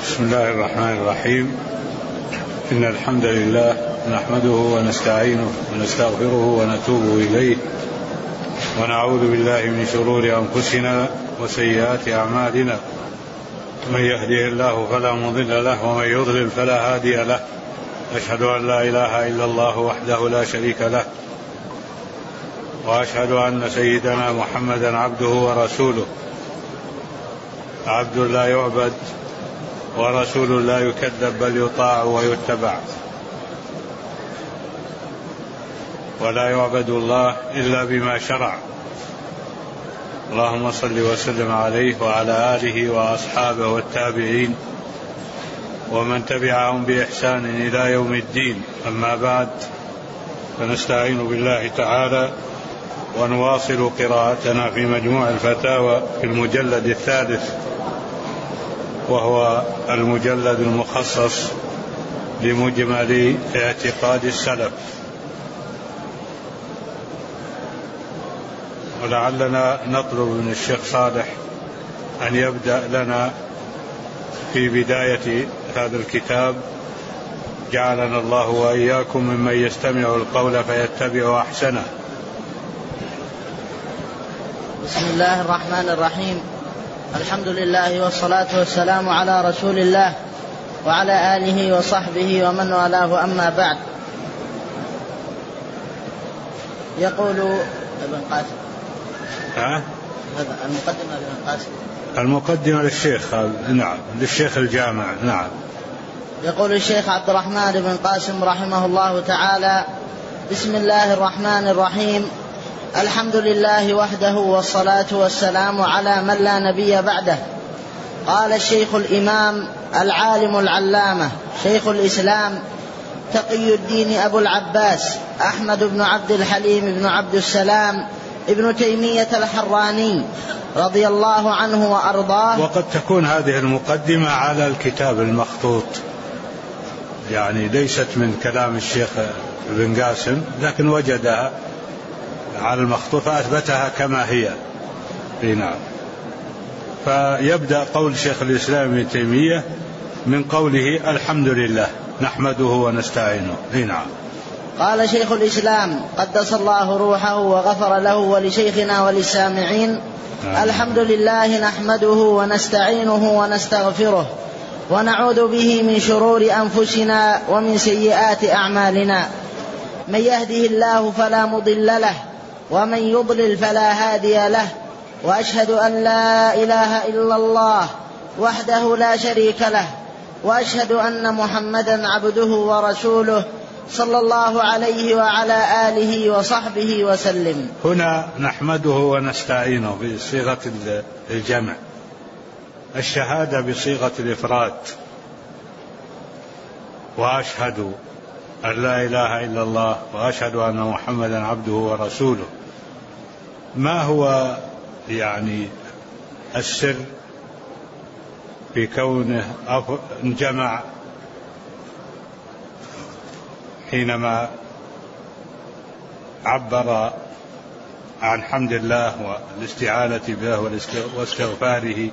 بسم الله الرحمن الرحيم. إن الحمد لله نحمده ونستعينه ونستغفره ونتوب إليه ونعوذ بالله من شرور أنفسنا وسيئات أعمالنا. من يهده الله فلا مضل له ومن يضلل فلا هادي له. أشهد أن لا إله إلا الله وحده لا شريك له، وأشهد أن سيدنا محمدا عبده ورسوله، عبد لا يعبد ورسول لا يكذب بل يطاع ويتبع، ولا يعبد الله إلا بما شرع. اللهم صل وسلم عليه وعلى آله وأصحابه والتابعين ومن تبعهم بإحسان إلى يوم الدين. أما بعد، فنستعين بالله تعالى ونواصل قراءتنا في مجموع الفتاوى في المجلد الثالث، وهو المجلد المخصص لمجمل اعتقاد السلف. ولعلنا نطلب من الشيخ صالح أن يبدأ لنا في بداية هذا الكتاب، جعلنا الله وإياكم ممن يستمع القول فيتبع أحسنه. بسم الله الرحمن الرحيم. الحمد لله والصلاة والسلام على رسول الله وعلى آله وصحبه ومن والاه. أما بعد، يقول ابن قاسم هذا المقدمة لابن قاسم، المقدمة للشيخ، نعم، للشيخ الجامع، نعم. يقول الشيخ عبد الرحمن بن قاسم رحمه الله تعالى: بسم الله الرحمن الرحيم. الحمد لله وحده والصلاة والسلام على من لا نبي بعده. قال الشيخ الإمام العالم العلامة شيخ الإسلام تقي الدين أبو العباس أحمد بن عبد الحليم بن عبد السلام ابن تيمية الحراني رضي الله عنه وأرضاه. وقد تكون هذه المقدمة على الكتاب المخطوط، يعني ليست من كلام الشيخ ابن قاسم، لكن وجدها على المخطوط فأثبتها كما هي. نعم. فيبدأ قول شيخ الإسلام ابن تيمية من قوله: الحمد لله نحمده ونستعينه. نعم. قال شيخ الإسلام قدس الله روحه وغفر له ولشيخنا وللسامعين: الحمد لله نحمده ونستعينه ونستغفره ونعوذ به من شرور أنفسنا ومن سيئات أعمالنا. من يهده الله فلا مضل له ومن يضلل فلا هادي له. وأشهد أن لا إله إلا الله وحده لا شريك له، وأشهد أن محمدا عبده ورسوله صلى الله عليه وعلى آله وصحبه وسلم. هنا نحمده ونستعينه بصيغة الجمع، الشهادة بصيغة الإفراد: وأشهد أن لا إله إلا الله وأشهد أن محمدا عبده ورسوله. ما هو يعني السر في كونه جمع حينما عبر عن حمد الله والاستعانة به واستغفاره؟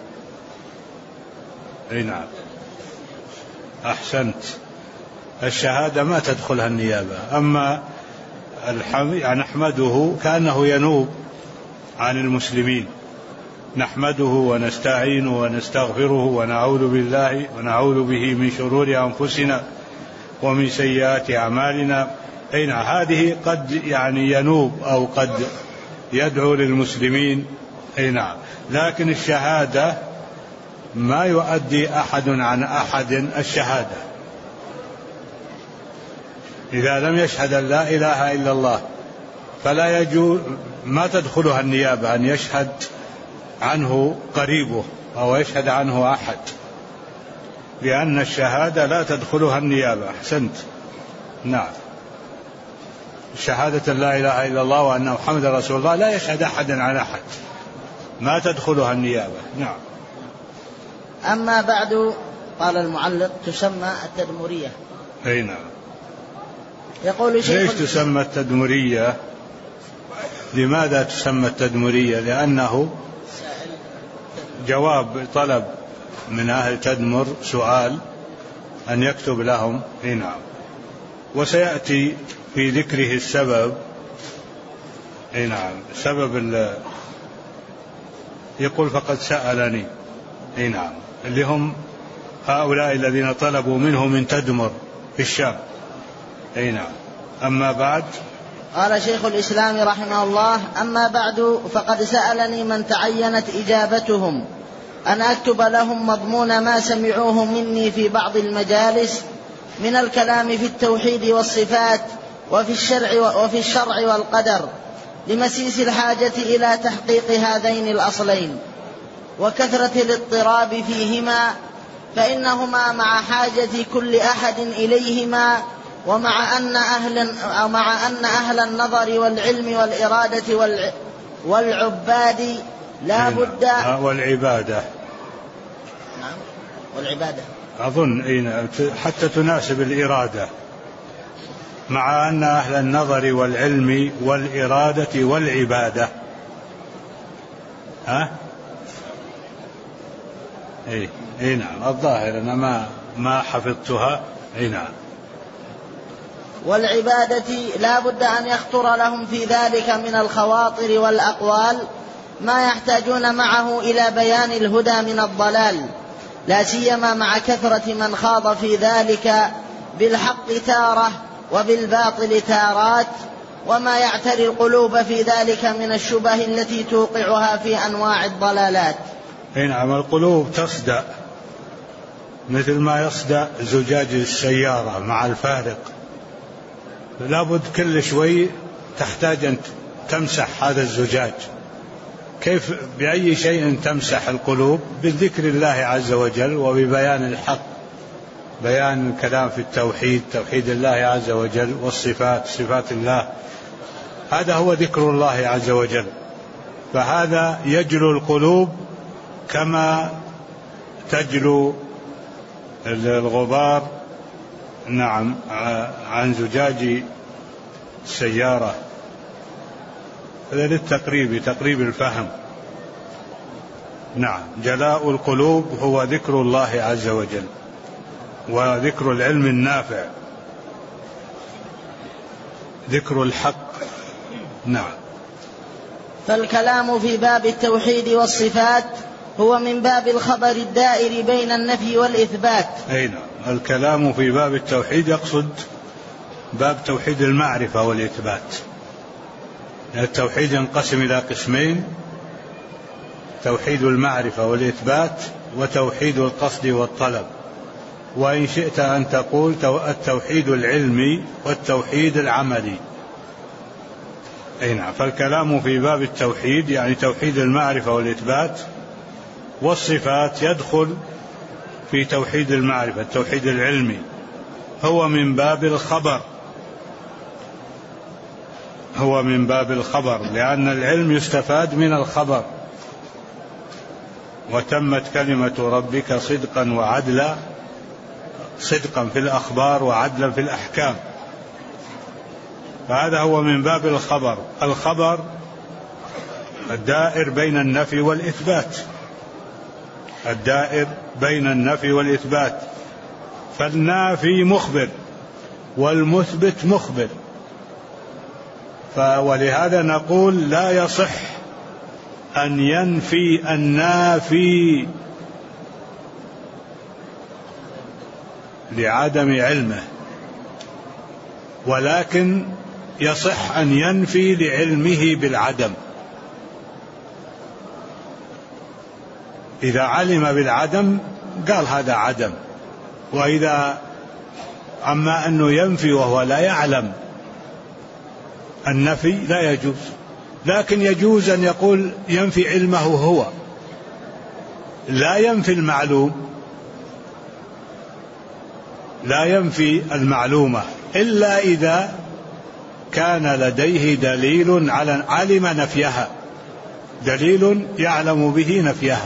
نعم، أحسنت. الشهادة ما تدخلها النيابة، أما نحمده كأنه ينوب عن المسلمين: نحمده ونستعينه ونستغفره ونعوذ به من شرور أنفسنا ومن سيئات أعمالنا. أين هذه قد يعني ينوب أو قد يدعو للمسلمين. نعم. لكن الشهادة ما يؤدي أحد عن أحد الشهادة. إذا لم يشهد أن لا إله إلا الله فلا يجوز، ما تدخلها النيابة أن يشهد عنه قريبه أو يشهد عنه أحد، لأن الشهادة لا تدخلها النيابة. أحسنت. نعم. شهادة لا إله إلا الله وأن محمد رسول الله لا يشهد أحد عن أحد، ما تدخلها النيابة. نعم. أما بعد، قال المعلق: تسمى التدمرية. أي نعم. يقول ليش تسمى التدمرية؟ لماذا تسمى التدمرية؟ لأنه جواب طلب من أهل تدمر سؤال أن يكتب لهم. نعم. وسيأتي في ذكره السبب. نعم. سبب يقول فقد سألني. نعم. اللي هم هؤلاء الذين طلبوا منه من تدمر في الشام. نعم. أما بعد. قال شيخ الإسلام رحمه الله: أما بعد فقد سألني من تعينت إجابتهم أن أكتب لهم مضمون ما سمعوه مني في بعض المجالس من الكلام في التوحيد والصفات وفي الشرع والقدر، لمسيس الحاجة إلى تحقيق هذين الأصلين وكثرة الاضطراب فيهما، فإنهما مع حاجة كل أحد إليهما، ومع أن أهل النظر والعلم والإرادة والعباد لا بد والعبادة. نعم. والعبادة أظن حتى تناسب الإرادة. مع أن أهل النظر والعلم والإرادة والعبادة. نعم. الظاهر أنا ما حفظتها. نعم. والعبادة لا بد أن يخطر لهم في ذلك من الخواطر والأقوال ما يحتاجون معه إلى بيان الهدى من الضلال، لا سيما مع كثرة من خاض في ذلك بالحق تارة وبالباطل تارات، وما يعتري القلوب في ذلك من الشبه التي توقعها في أنواع الضلالات. نعم. القلوب تصدأ مثل ما يصدأ زجاج السيارة مع الفارق، لابد كل شوي تحتاج أن تمسح هذا الزجاج. كيف بأي شيء تمسح القلوب؟ بذكر الله عز وجل وببيان الحق، بيان الكلام في التوحيد، توحيد الله عز وجل، والصفات، صفات الله. هذا هو ذكر الله عز وجل، فهذا يجلو القلوب كما تجلو الغبار. نعم. عن زجاج السيارة. هذا للتقريب، تقريب الفهم. نعم. جلاء القلوب هو ذكر الله عز وجل وذكر العلم النافع، ذكر الحق. نعم. فالكلام في باب التوحيد والصفات هو من باب الخبر الدائر بين النفي والإثبات. نعم. الكلام في باب التوحيد يقصد باب توحيد المعرفة والإثبات. التوحيد ينقسم إلى قسمين: توحيد المعرفة والإثبات، وتوحيد القصد والطلب. وإن شئت أن تقول التوحيد العلمي والتوحيد العملي. نعم. فالكلام في باب التوحيد يعني توحيد المعرفة والإثبات، والصفات يدخل في توحيد المعرفة. التوحيد العلمي هو من باب الخبر، هو من باب الخبر، لأن العلم يستفاد من الخبر. وتمت كلمة ربك صدقا وعدلا، صدقا في الأخبار وعدلا في الأحكام. فهذا هو من باب الخبر، الخبر الدائر بين النفي والإثبات، الدائر بين النفي والإثبات. فالنافي مخبر والمثبت مخبر. ولهذا نقول لا يصح أن ينفي النافي لعدم علمه، ولكن يصح أن ينفي لعلمه بالعدم. إذا علم بالعدم قال هذا عدم، وإذا أما أنه ينفي وهو لا يعلم النفي لا يجوز. لكن يجوز أن يقول ينفي علمه هو، لا ينفي المعلوم، لا ينفي المعلومة إلا إذا كان لديه دليل على علم نفيها، دليل يعلم به نفيها.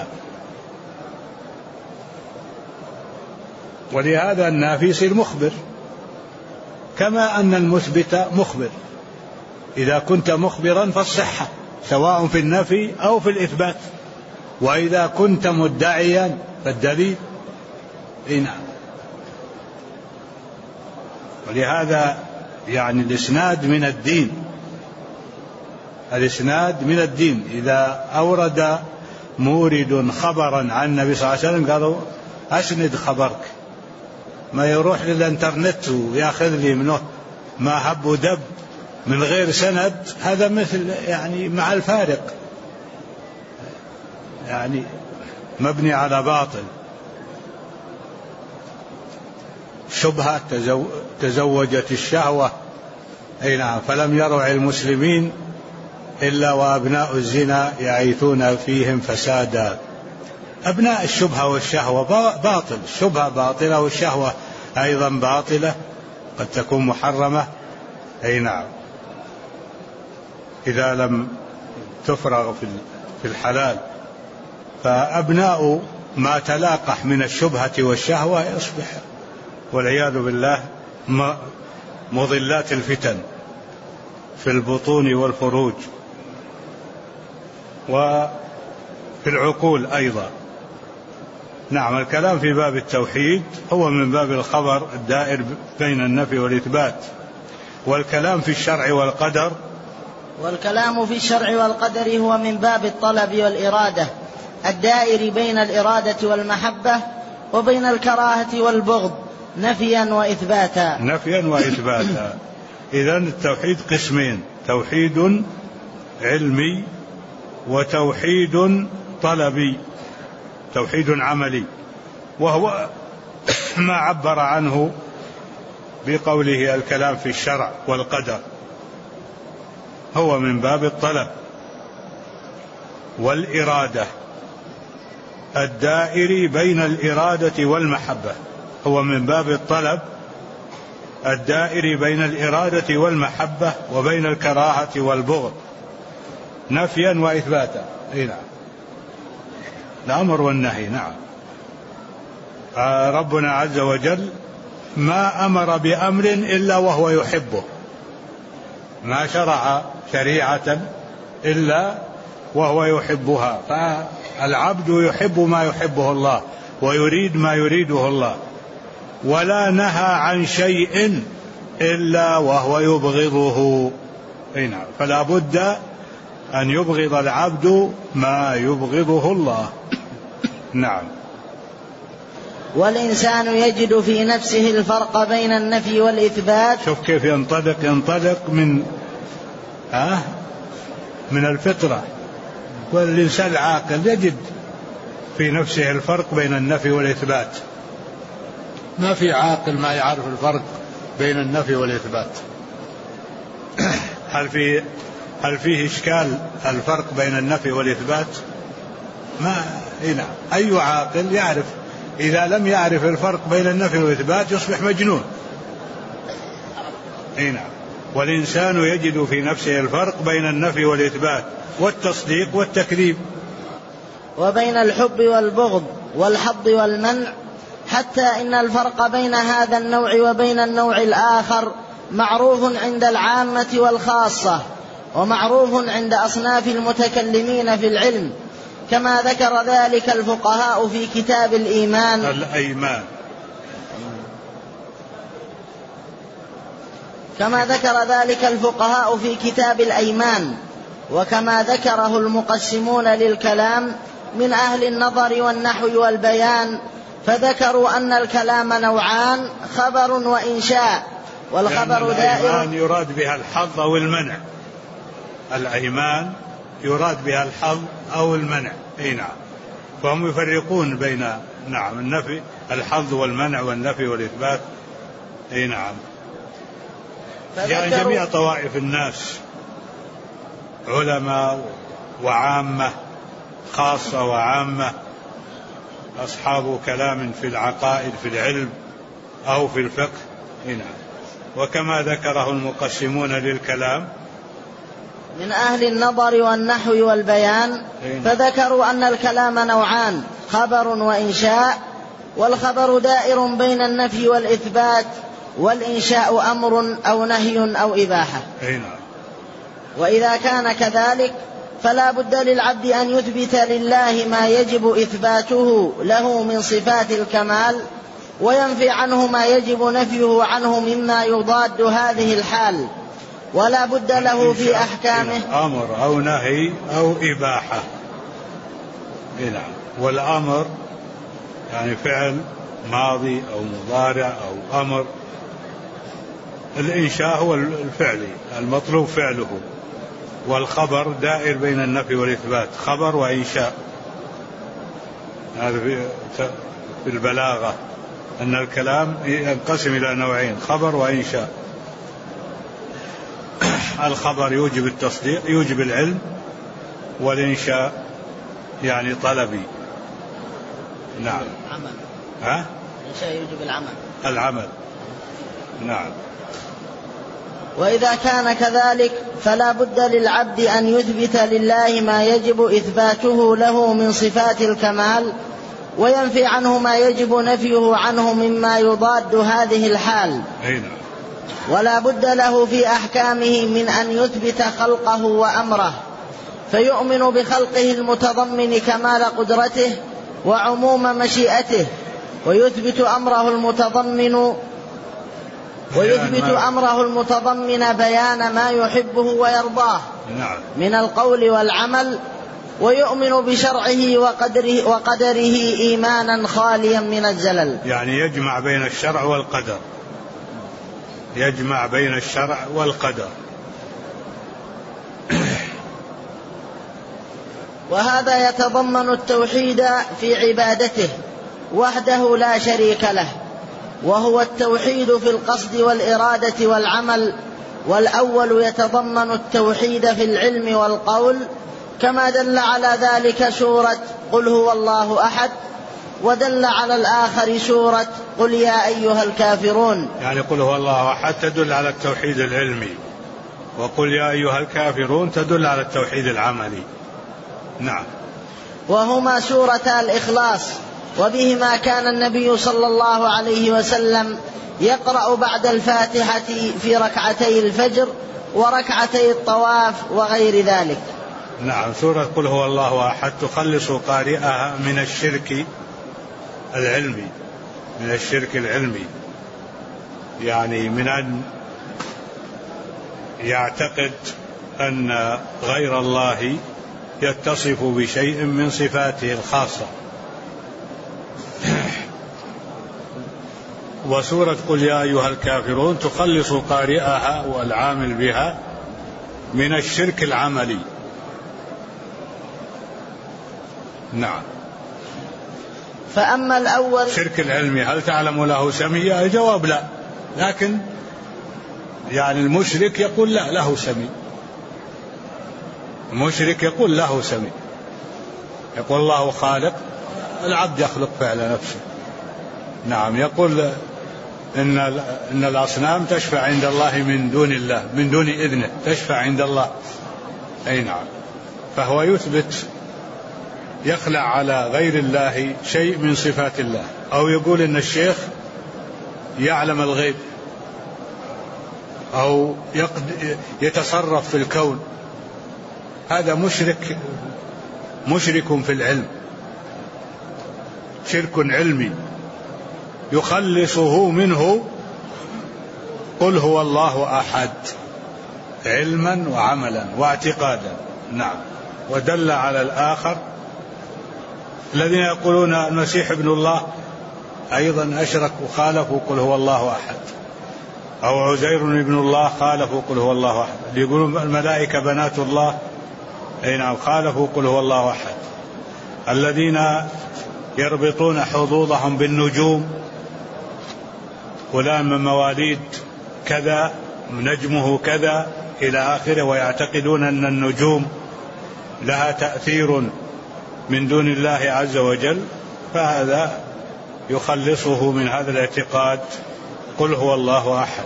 ولهذا النافي يصير مخبر، كما أن المثبت مخبر. إذا كنت مخبرا فالصحة سواء في النفي أو في الإثبات. وإذا كنت مدعيا فالدليل. نعم. ولهذا يعني الإسناد من الدين، الإسناد من الدين. إذا أورد مورد خبرا عن النبي صلى الله عليه وسلم قالوا أسند خبرك، ما يروح للإنترنت ويأخذ لي منه ما هب ودب من غير سند. هذا مثل يعني مع الفارق، يعني مبني على باطل. شبهة تزوجت الشهوة، أي نعم، فلم يرع المسلمين إلا وأبناء الزنا يعيثون فيهم فسادا. أبناء الشبهة والشهوة باطل، الشبهة باطلة والشهوة أيضا باطلة، قد تكون محرمة. أي نعم، إذا لم تفرغ في الحلال. فأبناء ما تلاقح من الشبهة والشهوة يصبح والعياذ بالله مضلات الفتن في البطون والفروج وفي العقول أيضا. نعم. الكلام في باب التوحيد هو من باب الخبر الدائر بين النفي والإثبات. والكلام في الشرع والقدر، والكلام في الشرع والقدر هو من باب الطلب والإرادة الدائر بين الإرادة والمحبة وبين الكراهة والبغض نفيا وإثباتا. نفيا وإثباتا. إذن التوحيد قسمين: توحيد علمي وتوحيد طلبي، توحيد عملي، وهو ما عبر عنه بقوله الكلام في الشرع والقدر، هو من باب الطلب والإرادة الدائر بين الإرادة والمحبة. هو من باب الطلب الدائر بين الإرادة والمحبة وبين الكراهة والبغض نفيا وإثباتا. نعم. الأمر والنهي. نعم. ربنا عز وجل ما أمر بأمر إلا وهو يحبه، ما شرع شريعة إلا وهو يحبها. فالعبد يحب ما يحبه الله ويريد ما يريده الله، ولا نهى عن شيء إلا وهو يبغضه. نعم. فلا بد أن يبغض العبد ما يبغضه الله. نعم. والإنسان يجد في نفسه الفرق بين النفي والإثبات. شوف كيف ينطلق من الفطرة. والإنسان العاقل يجد في نفسه الفرق بين النفي والإثبات. ما في عاقل ما يعرف الفرق بين النفي والإثبات. هل فيه إشكال الفرق بين النفي والإثبات؟ ما هنا أي عاقل يعرف. إذا لم يعرف الفرق بين النفي والإثبات يصبح مجنون. هنا والإنسان يجد في نفسه الفرق بين النفي والإثبات والتصديق والتكذيب، وبين الحب والبغض والحظ والمنع، حتى إن الفرق بين هذا النوع وبين النوع الآخر معروف عند العامة والخاصة، ومعروف عند أصناف المتكلمين في العلم، كما ذكر ذلك الفقهاء في كتاب الإيمان. كما ذكر ذلك الفقهاء في كتاب الأيمان، وكما ذكره المقسمون للكلام من أهل النظر والنحو والبيان، فذكروا أن الكلام نوعان: خبر وإنشاء. والخبر دائر. الأيمان يراد بها الحظ أو المنع. الأيمان يراد بها الحظ أو المنع. نعم. فهم يفرقون بين النفي الحظ والمنع والنفي والإثبات. نعم. يعني جميع طوائف الناس، علماء وعامة، خاصة وعامة، أصحاب كلام في العقائد في العلم أو في الفقه. نعم. وكما ذكره المقسمون للكلام من أهل النظر والنحو والبيان، فذكروا أن الكلام نوعان: خبر وإنشاء. والخبر دائر بين النفي والإثبات، والإنشاء أمر أو نهي أو إباحة. وإذا كان كذلك فلا بد للعبد أن يثبت لله ما يجب إثباته له من صفات الكمال، وينفي عنه ما يجب نفيه عنه مما يضاد هذه الحال. ولا بد له في أحكامه أمر أو نهي أو إباحة. والأمر يعني فعل ماضي أو مضارع أو أمر. الإنشاء هو الفعل المطلوب فعله، والخبر دائر بين النفي والإثبات، خبر وإنشاء. هذا في البلاغة أن الكلام ينقسم إلى نوعين، خبر وإنشاء. الخبر يوجب التصديق، يوجب العلم، والإنشاء يعني طلبي. نعم. الإنشاء يوجب العمل. نعم. وإذا كان كذلك فلا بد للعبد أن يثبت لله ما يجب إثباته له من صفات الكمال، وينفي عنه ما يجب نفيه عنه مما يضاد هذه الحال. ولا بد له في أحكامه من أن يثبت خلقه وأمره، فيؤمن بخلقه المتضمن كمال قدرته وعموم مشيئته، ويثبت أمره المتضمن بيان ما يحبه ويرضاه من القول والعمل، ويؤمن بشرعه وقدره إيمانا خاليا من الزلل. يعني يجمع بين الشرع والقدر، يجمع بين الشرع والقدر. وهذا يتضمن التوحيد في عبادته وحده لا شريك له، وهو التوحيد في القصد والإرادة والعمل. والأول يتضمن التوحيد في العلم والقول، كما دل على ذلك سورة قل هو الله أحد، ودل على الآخر سورة قل يا أيها الكافرون. يعني قل هو الله أحد تدل على التوحيد العلمي، وقل يا أيها الكافرون تدل على التوحيد العملي. نعم. وهما سورة الإخلاص، وبهما كان النبي صلى الله عليه وسلم يقرأ بعد الفاتحة في ركعتي الفجر وركعتي الطواف وغير ذلك. نعم. سورة قل هو الله أحد تخلص قارئها من الشرك العلمي، من الشرك العلمي، يعني من أن يعتقد أن غير الله يتصف بشيء من صفاته الخاصة. وسورة قل يا أيها الكافرون تخلص قارئها والعامل بها من الشرك العملي. نعم. فأما الأول الشرك العلمي هل تعلم له سميا؟ الجواب لا، لكن يعني المشرك يقول لا له سمي، المشرك يقول له سمي، يقول الله خالق، العبد يخلق فعل نفسه. نعم. يقول إن الأصنام تشفع عند الله من دون الله، من دون إذنه تشفع عند الله. أي نعم. فهو يثبت، يخلع على غير الله شيء من صفات الله، أو يقول إن الشيخ يعلم الغيب، أو يتصرف في الكون. هذا مشرك في العلم، شرك علمي يخلصه منه قل هو الله أحد علما وعملا واعتقادا. نعم. ودل على الآخر الذين يقولون المسيح ابن الله أيضا أشركوا خالفوا قل هو الله أحد، أو عزير ابن الله خالفوا قل هو الله أحد. يقولون الملائكة بنات الله، أي نعم، خالفوا قل هو الله أحد. الذين يربطون حظوظهم بالنجوم، فلان من مواليد كذا نجمه كذا إلى آخره، ويعتقدون أن النجوم لها تأثير من دون الله عز وجل، فهذا يخلصه من هذا الاعتقاد قل هو الله أحد.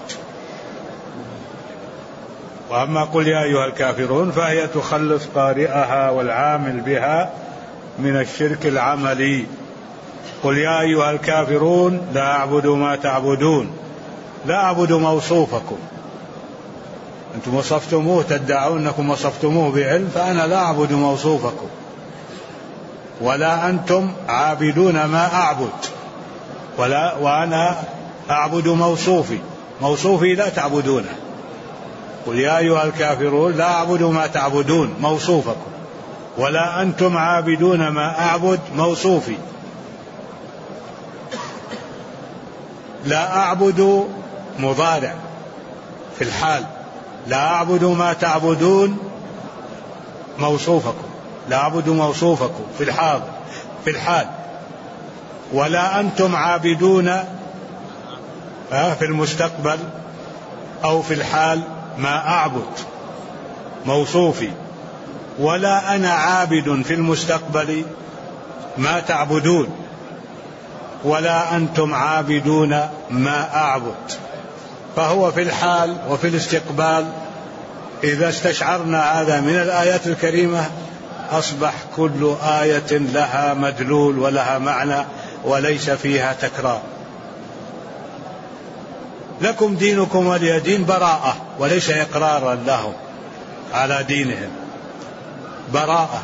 وأما قل يا أيها الكافرون فهي تخلص قارئها والعامل بها من الشرك العملي. قل يا أيها الكافرون لا أعبد ما تعبدون، لا أعبد موصوفكم، أنتم وصفتموه، تدعون أنكم وصفتموه بعلم، فأنا لا أعبد موصوفكم، ولا أنتم عابدون ما أعبد، وأنا أعبد موصوفي لا تعبدونه. قل يا أيها الكافرون لا أعبد ما تعبدون موصوفكم، ولا أنتم عابدون ما أعبد موصوفي. لا أعبد مضارع في الحال، لا أعبد ما تعبدون موصوفكم، لا أعبد موصوفكم في الحال، ولا أنتم عابدون في المستقبل أو في الحال ما أعبد موصوفي، ولا أنا عابد في المستقبل ما تعبدون، ولا أنتم عابدون ما أعبد. فهو في الحال وفي الاستقبال. إذا استشعرنا هذا من الآيات الكريمة أصبح كل آية لها مدلول ولها معنى وليس فيها تكرار. لكم دينكم ولي دين، براءة وليس إقرارا لهم على دينهم، براءة،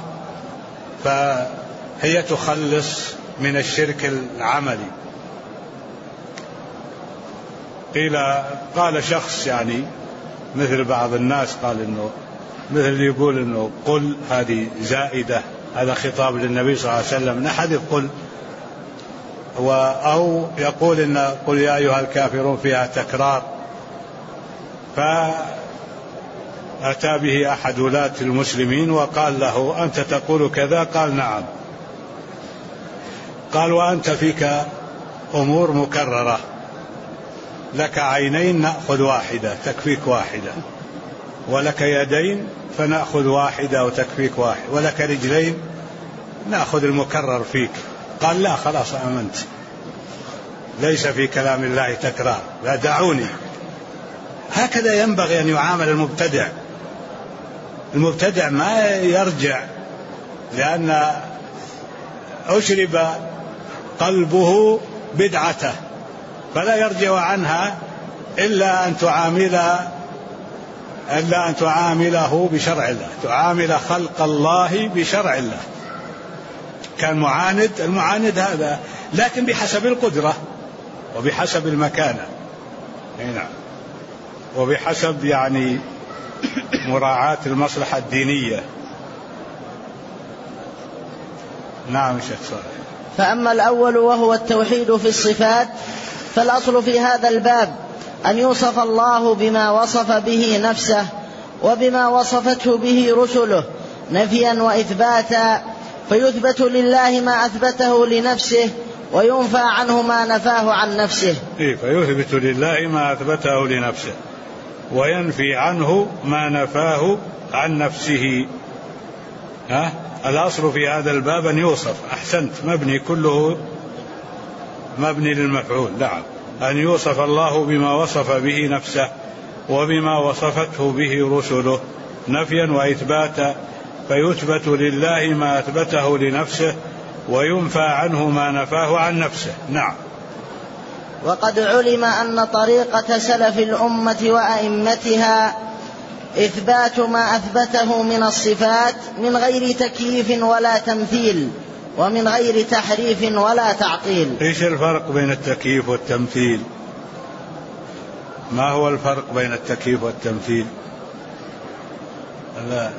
فهي تخلص من الشرك العملي. قال شخص يعني مثل بعض الناس، قال إنه مثل اللي يقول إنه قل هذه زائدة، هذا خطاب للنبي صلى الله عليه وسلم، نحذف قل، أو يقول إن قل يا أيها الكافرون فيها تكرار. فأتى به أحد ولاة المسلمين وقال له أنت تقول كذا؟ قال نعم. قال وأنت فيك أمور مكررة، لك عينين نأخذ واحدة تكفيك واحدة، ولك يدين فنأخذ واحدة وتكفيك واحدة، ولك رجلين نأخذ المكرر فيك. قال لا خلاص آمنت، ليس في كلام الله تكرار، لا دعوني. هكذا ينبغي أن يعامل المبتدع. المبتدع ما يرجع، لأن أشرب قلبه بدعته، فلا يرجع عنها إلا أن تعامله بشرع الله، تعامل خلق الله بشرع الله. كان المعاند هذا، لكن بحسب القدرة وبحسب المكانة، نعم، وبحسب يعني مراعاة المصلحة الدينية. نعم شيخ صالح. فأما الأول وهو التوحيد في الصفات، فالأصل في هذا الباب أن يوصف الله بما وصف به نفسه وبما وصفته به رسله نفيا وإثباتا، فيثبت لله ما أثبته لنفسه وينفى عنه ما نفاه عن نفسه. فيثبت لله ما أثبته لنفسه وينفي عنه ما نفاه عن نفسه. الأصل في هذا الباب أن يوصف، أحسنت، مبني كله مبني للمفعول، نعم، أن يوصف الله بما وصف به نفسه وبما وصفته به رسله نفيا وإثباتا، فيثبت لله ما أثبته لنفسه وينفى عنه ما نفاه عن نفسه. نعم. وقد علم أن طريقة سلف الأمة وأئمتها إثبات ما أثبته من الصفات من غير تكييف ولا تمثيل، ومن غير تحريف ولا تعطيل. إيش الفرق بين التكييف والتمثيل؟ ما هو الفرق بين التكييف والتمثيل؟ لا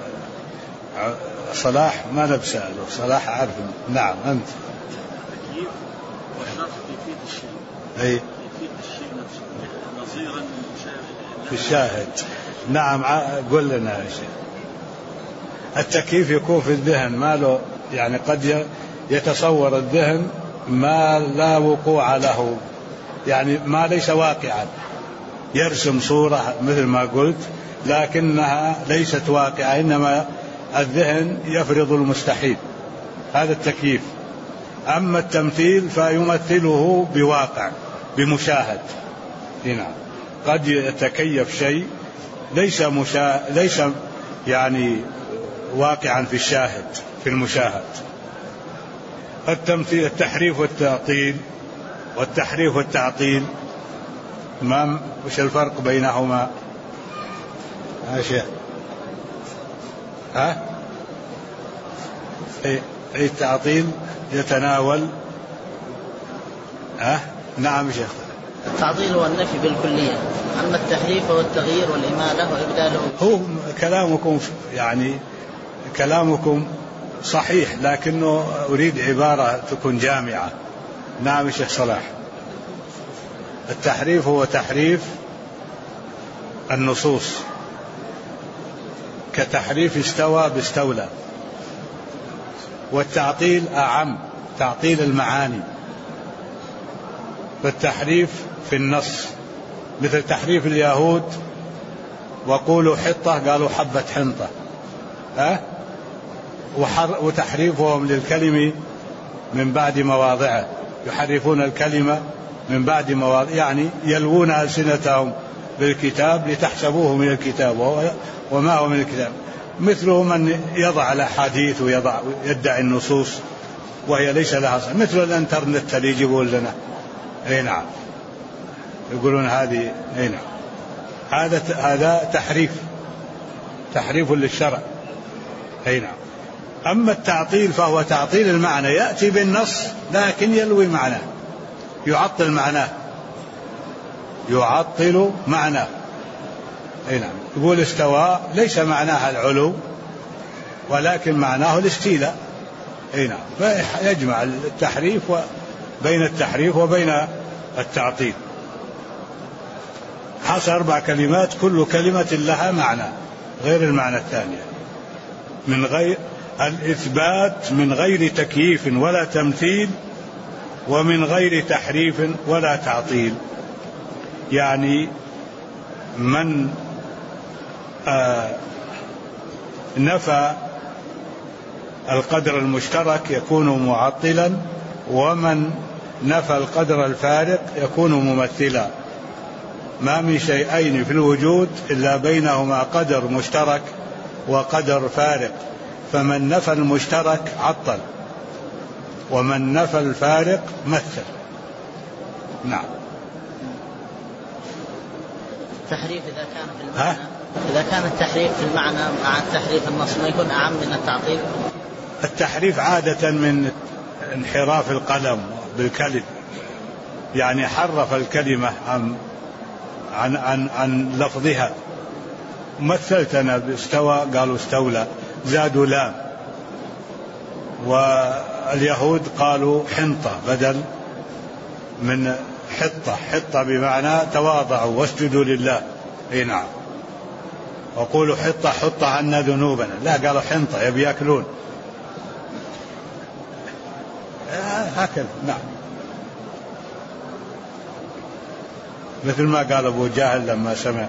صلاح ما نبسأله، صلاح عارف. نعم أنت. التكييف والشرط كيفية الشيء، أي كيفية الشيء نفسه نظيرا في الشاهد. نعم قل لنا يا شيخ. التكييف يكون في الذهن، ما له يعني قد يتصور الذهن ما لا وقوع له، يعني ما ليس واقعا، يرسم صورة مثل ما قلت لكنها ليست واقعة، إنما الذهن يفرض المستحيل، هذا التكييف. أما التمثيل فيمثله بواقع بمشاهد. نعم، قد يتكيف شيء ليس يعني واقعا في الشاهد في المشاهد. التمثيل التحريف والتعطيل ما وش الفرق بينهما؟ يا شيخ؟ التعطيل يتناول نعم شيخ. التعطيل هو النفي بالكلية، أما التحريف هو التغيير والإمالة وإبداله. هو كلامكم يعني كلامكم صحيح، لكنه أريد عبارة تكون جامعة. نعم شيخ صلاح. التحريف هو تحريف النصوص، كتحريف استوى باستولى. والتعطيل أعم، تعطيل المعاني. فالتحريف في النص مثل تحريف اليهود، وقولوا حطة قالوا حبة حنطة، وتحريفهم للكلم من بعد مواضعه، يحرفون الكلمة من بعد مواضعه، يعني يلوون ألسنتهم بالكتاب لتحسبوه من الكتاب وما هو من الكتاب. مثله من يضع الأحاديث ويدعي النصوص وهي ليس لها صحة، مثل الانترنت اللي يجيبون لنا. اي نعم، يقولون هذه. اي نعم، هذا تحريف للشرع. اي نعم. اما التعطيل فهو تعطيل المعنى، يأتي بالنص لكن يلوي معناه، يعطل معناه. اي نعم. يقول استوى، ليس معناها العلو ولكن معناه الاستيلاء. اي نعم. فيجمع التحريف بين التحريف وبين التعطيل. حصل 4 كلمات، كل كلمة لها معنى غير المعنى الثاني، من غير الإثبات، من غير تكييف ولا تمثيل، ومن غير تحريف ولا تعطيل. يعني من نفى القدر المشترك يكون معطلا، ومن نفى القدر الفارق يكون ممثلا. ما من شيئين في الوجود إلا بينهما قدر مشترك وقدر فارق، فمن نفى المشترك عطل، ومن نفى الفارق مثل. نعم. التحريف إذا كان في المعنى، إذا كان التحريف في المعنى مع التحريف النص ما يكون أعم من التعطيل؟ التحريف عادة من انحراف القلم بالكلم، يعني حرف الكلمة عن لفظها. مثلتنا باستوى قالوا استولى، زادوا لام. واليهود قالوا حنطة بدل من حطة بمعنى تواضعوا واسجدوا لله. اي نعم. وقولوا حط عنا ذنوبنا، لا قالوا حنطة يبي يأكلون. هكذا. نعم. مثل ما قال أبو جهل لما سمع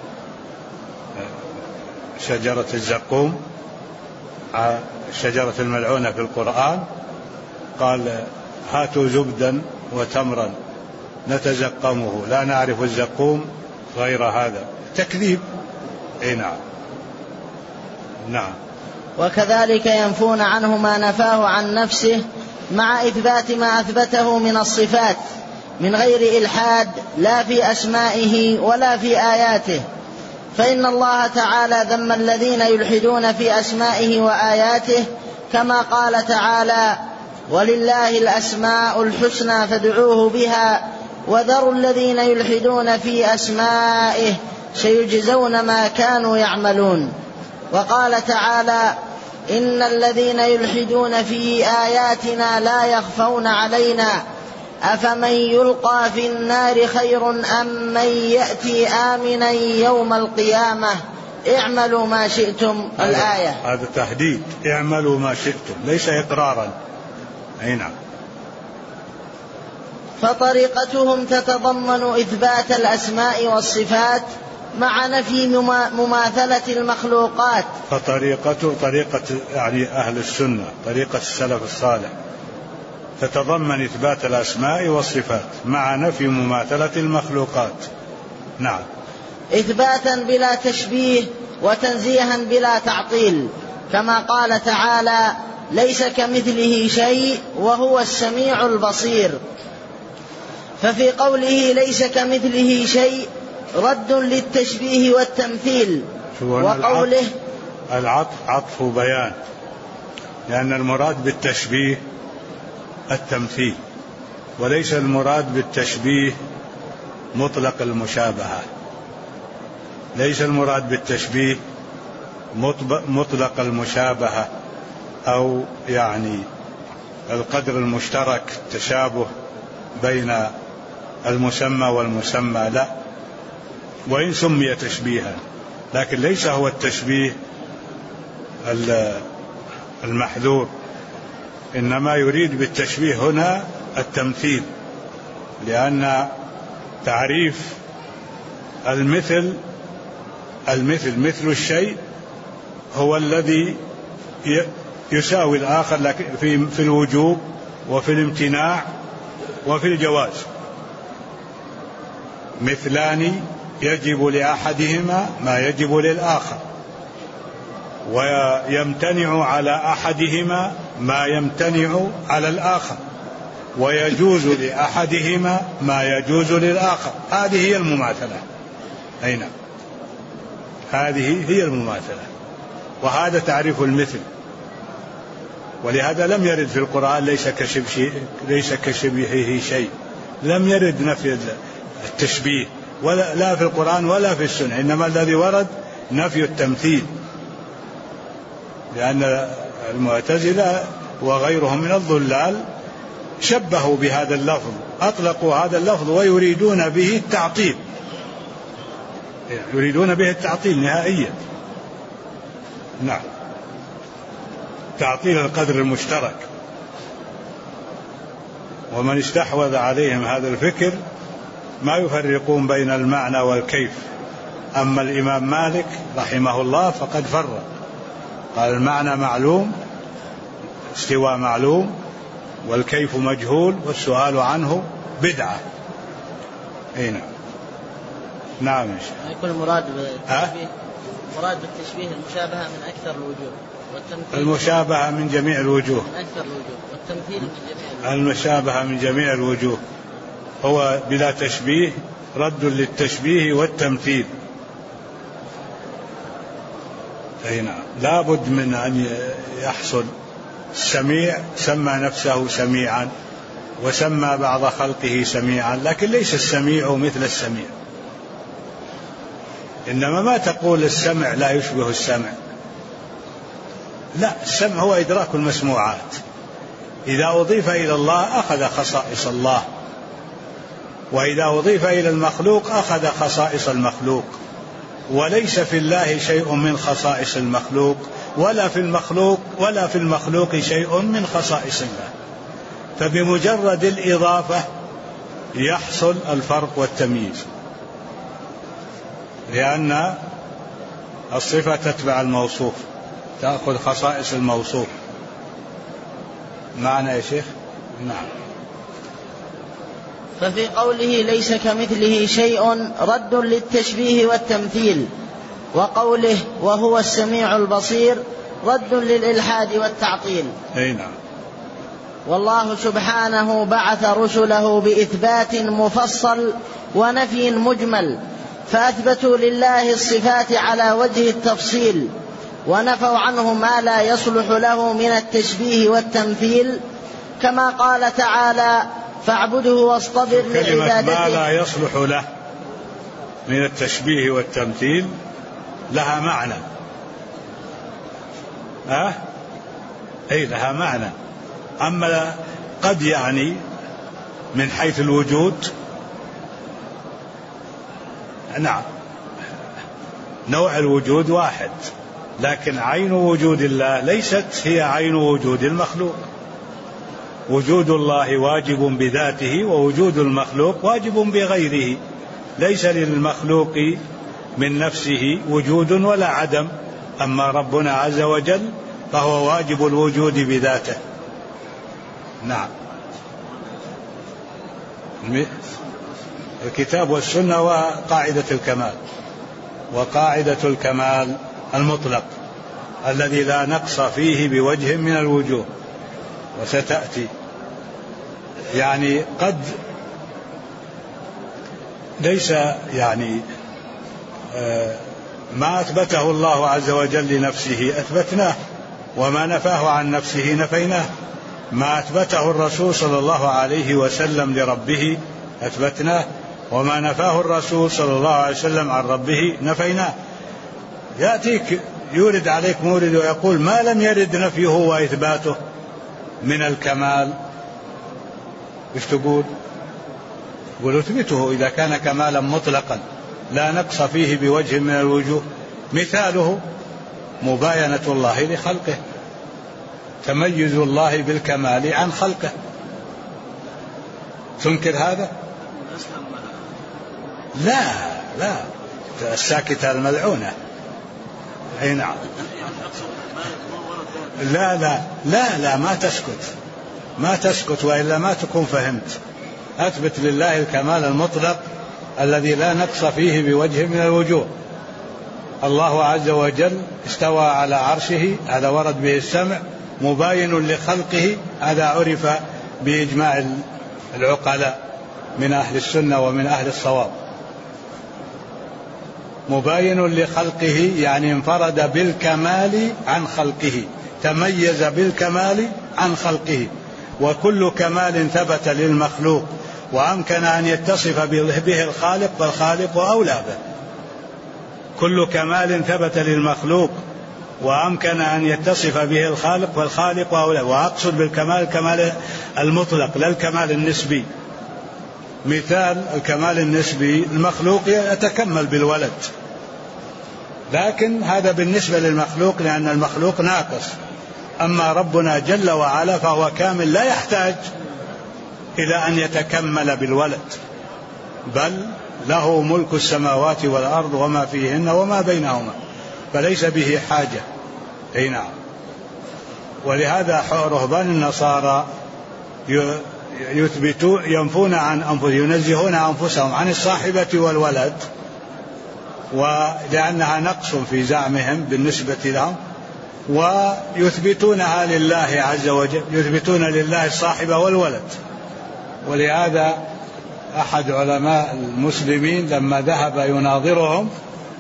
شجرة الزقوم، الشجرة الملعونة في القرآن، قال هاتوا زبدا وتمرا نتزقمه لا نعرف الزقوم غير هذا. تكذيب. اي نعم. نعم. وكذلك ينفون عنه ما نفاه عن نفسه مع إثبات ما أثبته من الصفات من غير إلحاد، لا في أسمائه ولا في آياته. فإن الله تعالى ذم الذين يلحدون في أسمائه وآياته، كما قال تعالى: ولله الأسماء الحسنى فادعوه بها وذروا الذين يلحدون في أسمائه سيجزون ما كانوا يعملون. وقال تعالى: إن الذين يلحدون في آياتنا لا يخفون علينا أفمن يلقى في النار خير أم من يأتي آمنا يوم القيامة اعملوا ما شئتم. الآية. هذا تهديد، اعملوا ما شئتم، ليس إقرارا. أي نعم. فطريقتهم تتضمن إثبات الأسماء والصفات مع نفي مماثلة المخلوقات. طريقة يعني أهل السنة، طريقة السلف الصالح، تتضمن إثبات الأسماء والصفات مع نفي مماثلة المخلوقات. نعم. إثباتا بلا تشبيه وتنزيها بلا تعطيل، كما قال تعالى: ليس كمثله شيء وهو السميع البصير. ففي قوله ليس كمثله شيء رد للتشبيه والتمثيل، وقوله العطف عطف بيان، لأن المراد بالتشبيه التمثيل، وليس المراد بالتشبيه مطلق المشابهة، ليس المراد بالتشبيه مطلق المشابهة أو يعني القدر المشترك، تشابه بين المسمى والمسمى، لا، وإن سمي تشبيها لكن ليس هو التشبيه المحذور، إنما يريد بالتشبيه هنا التمثيل، لأن تعريف المثل مثل الشيء هو الذي يساوي الآخر، لكن في الوجوب وفي الامتناع وفي الجواز. مثلان يجب لأحدهما ما يجب للآخر، ويمتنع على أحدهما ما يمتنع على الآخر، ويجوز لأحدهما ما يجوز للآخر. هذه هي المماثلة. أين هذه هي المماثلة، وهذا تعريف المثل. ولهذا لم يرد في القرآن ليس كشبهه شيء، لم يرد نفي التشبيه ولا لا في القرآن ولا في السنة، إنما الذي ورد نفي التمثيل، لأن المعتزلة وغيرهم من الضلال شبهوا بهذا اللفظ، أطلقوا هذا اللفظ ويريدون به التعطيل، يريدون به التعطيل نهائيا. نعم، تعطيل القدر المشترك. ومن استحوذ عليهم هذا الفكر ما يفرقون بين المعنى والكيف. أما الإمام مالك رحمه الله فقد فرق، قال المعنى معلوم، استواء معلوم، والكيف مجهول، والسؤال عنه بدعة. أين؟ نعم. يكون المراد بالتشبيه المشابهة من أكثر الوجوه، والتمثيل المشابهة من جميع الوجوه، من أكثر الوجوه، والتمثيل من جميع الوجوه. المشابهة من جميع الوجوه، هو بلا تشبيه رد للتشبيه والتمثيل. أي نعم، لا بد من أن يحصل. السميع سمى نفسه سميعا وسمى بعض خلقه سميعا، لكن ليس السميع مثل السميع. إنما ما تقول السمع لا يشبه السمع، لا، السمع هو إدراك المسموعات، إذا أضيف إلى الله أخذ خصائص الله، وإذا أضيف إلى المخلوق أخذ خصائص المخلوق، وليس في الله شيء من خصائص المخلوق، ولا في المخلوق شيء من خصائص الله. فبمجرد الإضافة يحصل الفرق والتمييز، لأن الصفة تتبع الموصوف، تأخذ خصائص الموصوف. معنى يا شيخ؟ نعم. ففي قوله ليس كمثله شيء رد للتشبيه والتمثيل، وقوله وهو السميع البصير رد للإلحاد والتعطيل. أي نعم. والله سبحانه بعث رسله بإثبات مفصل ونفي مجمل، فأثبتوا لله الصفات على وجه التفصيل، ونفوا عنه ما لا يصلح له من التشبيه والتمثيل، كما قال تعالى فاعبده واصطبر لعبادته. كلمة ما لا يصلح له من التشبيه والتمثيل لها معنى، أي لها معنى. أما قد يعني من حيث الوجود، نعم، نوع الوجود واحد، لكن عين وجود الله ليست هي عين وجود المخلوق. وجود الله واجب بذاته، ووجود المخلوق واجب بغيره. ليس للمخلوق من نفسه وجود ولا عدم، أما ربنا عز وجل فهو واجب الوجود بذاته. نعم. الكتاب والسنة وقاعدة الكمال، وقاعدة الكمال المطلق الذي لا نقص فيه بوجه من الوجوه، وستأتي. يعني قد ليس يعني ما أثبته الله عز وجل لنفسه أثبتناه، وما نفاه عن نفسه نفيناه. ما أثبته الرسول صلى الله عليه وسلم لربه أثبتناه، وما نفاه الرسول صلى الله عليه وسلم عن ربه نفيناه. يأتيك يورد عليك مورد ويقول ما لم يرد نفيه وإثباته من الكمال، إيش تقول؟ قل اثبته إذا كان كمالا مطلقا لا نقص فيه بوجه من الوجوه. مثاله مباينة الله لخلقه، تميز الله بالكمال عن خلقه. تنكر هذا؟ لا لا، الساكتة الملعونة. أي نعم. لا لا لا لا، ما تسكت وإلا ما تكون فهمت. أثبت لله الكمال المطلق الذي لا نقص فيه بوجه من الوجوه. الله عز وجل استوى على عرشه، هذا ورد به السمع. مباين لخلقه، هذا عرف بإجماع العقلاء من أهل السنة ومن أهل الصواب. مباين لخلقه يعني انفرد بالكمال عن خلقه، تميز بالكمال عن خلقه. وكل كمال ثبت للمخلوق وأمكن أن يتصف به الخالق فالخالق أولى به. كل كمال ثبت للمخلوق وأمكن أن يتصف به الخالق فالخالق أولى. وأقصد بالكمال الكمال المطلق لا الكمال النسبي. مثال الكمال النسبي، المخلوق يتكمل بالولد، لكن هذا بالنسبة للمخلوق لأن المخلوق ناقص. أما ربنا جل وعلا فهو كامل لا يحتاج إلى أن يتكمل بالولد، بل له ملك السماوات والأرض وما فيهن وما بينهما، فليس به حاجة. أي نعم. ولهذا رهبان النصارى ينفون عن أنفسهم، ينزهون أنفسهم عن الصاحبة والولد، ولأنها نقص في زعمهم بالنسبة لهم، ويثبتونها لله عز وجل، يثبتون لله الصاحبة والولد. ولهذا أحد علماء المسلمين لما ذهب يناظرهم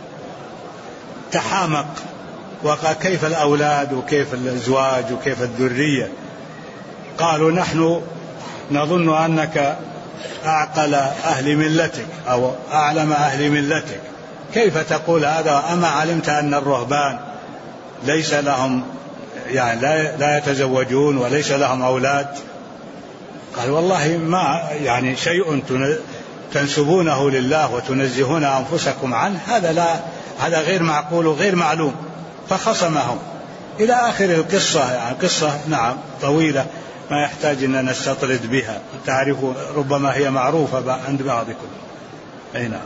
تحامق وقال كيف الأولاد وكيف الأزواج وكيف الذرية؟ قالوا نحن نظن أنك أعقل أهل ملتك أو أعلم أهل ملتك، كيف تقول هذا؟ أما علمت أن الرهبان ليس لهم يعني لا يتزوجون وليس لهم أولاد؟ قال والله ما يعني شيء تنسبونه لله وتنزهون أنفسكم عنه، هذا غير معقول وغير معلوم. فخصمهم إلى آخر القصة. يعني قصة نعم طويلة ما يحتاج أن نستطرد بها، تعرف ربما هي معروفة عند بعضكم. أي نعم.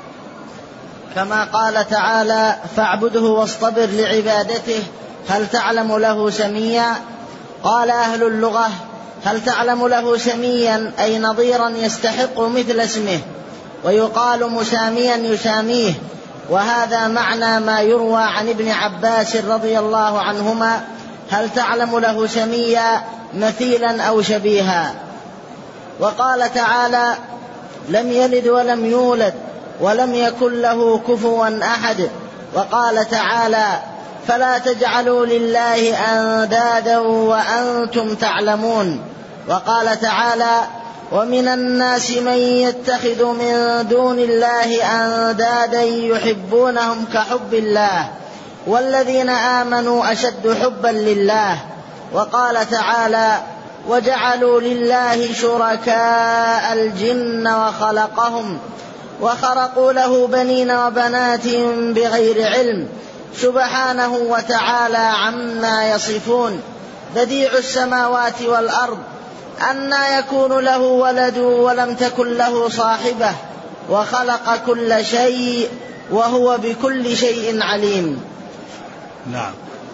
كما قال تعالى فاعبده واصطبر لعبادته هل تعلم له سميا. قال أهل اللغة هل تعلم له سميا أي نظيرا يستحق مثل اسمه، ويقال مساميا يساميه. وهذا معنى ما يروى عن ابن عباس رضي الله عنهما هل تعلم له سميا مثيلا أو شبيها. وقال تعالى لم يلد ولم يولد ولم يكن له كفوا أحد. وقال تعالى فلا تجعلوا لله أندادا وأنتم تعلمون. وقال تعالى ومن الناس من يتخذ من دون الله أندادا يحبونهم كحب الله والذين آمنوا أشد حبا لله. وقال تعالى وجعلوا لله شركاء الجن وخلقهم وخرقوا له بنين وبنات بغير علم سبحانه وتعالى عما يصفون. بديع السماوات والأرض أنى يكون له ولد ولم تكن له صاحبة وخلق كل شيء وهو بكل شيء عليم. نعم.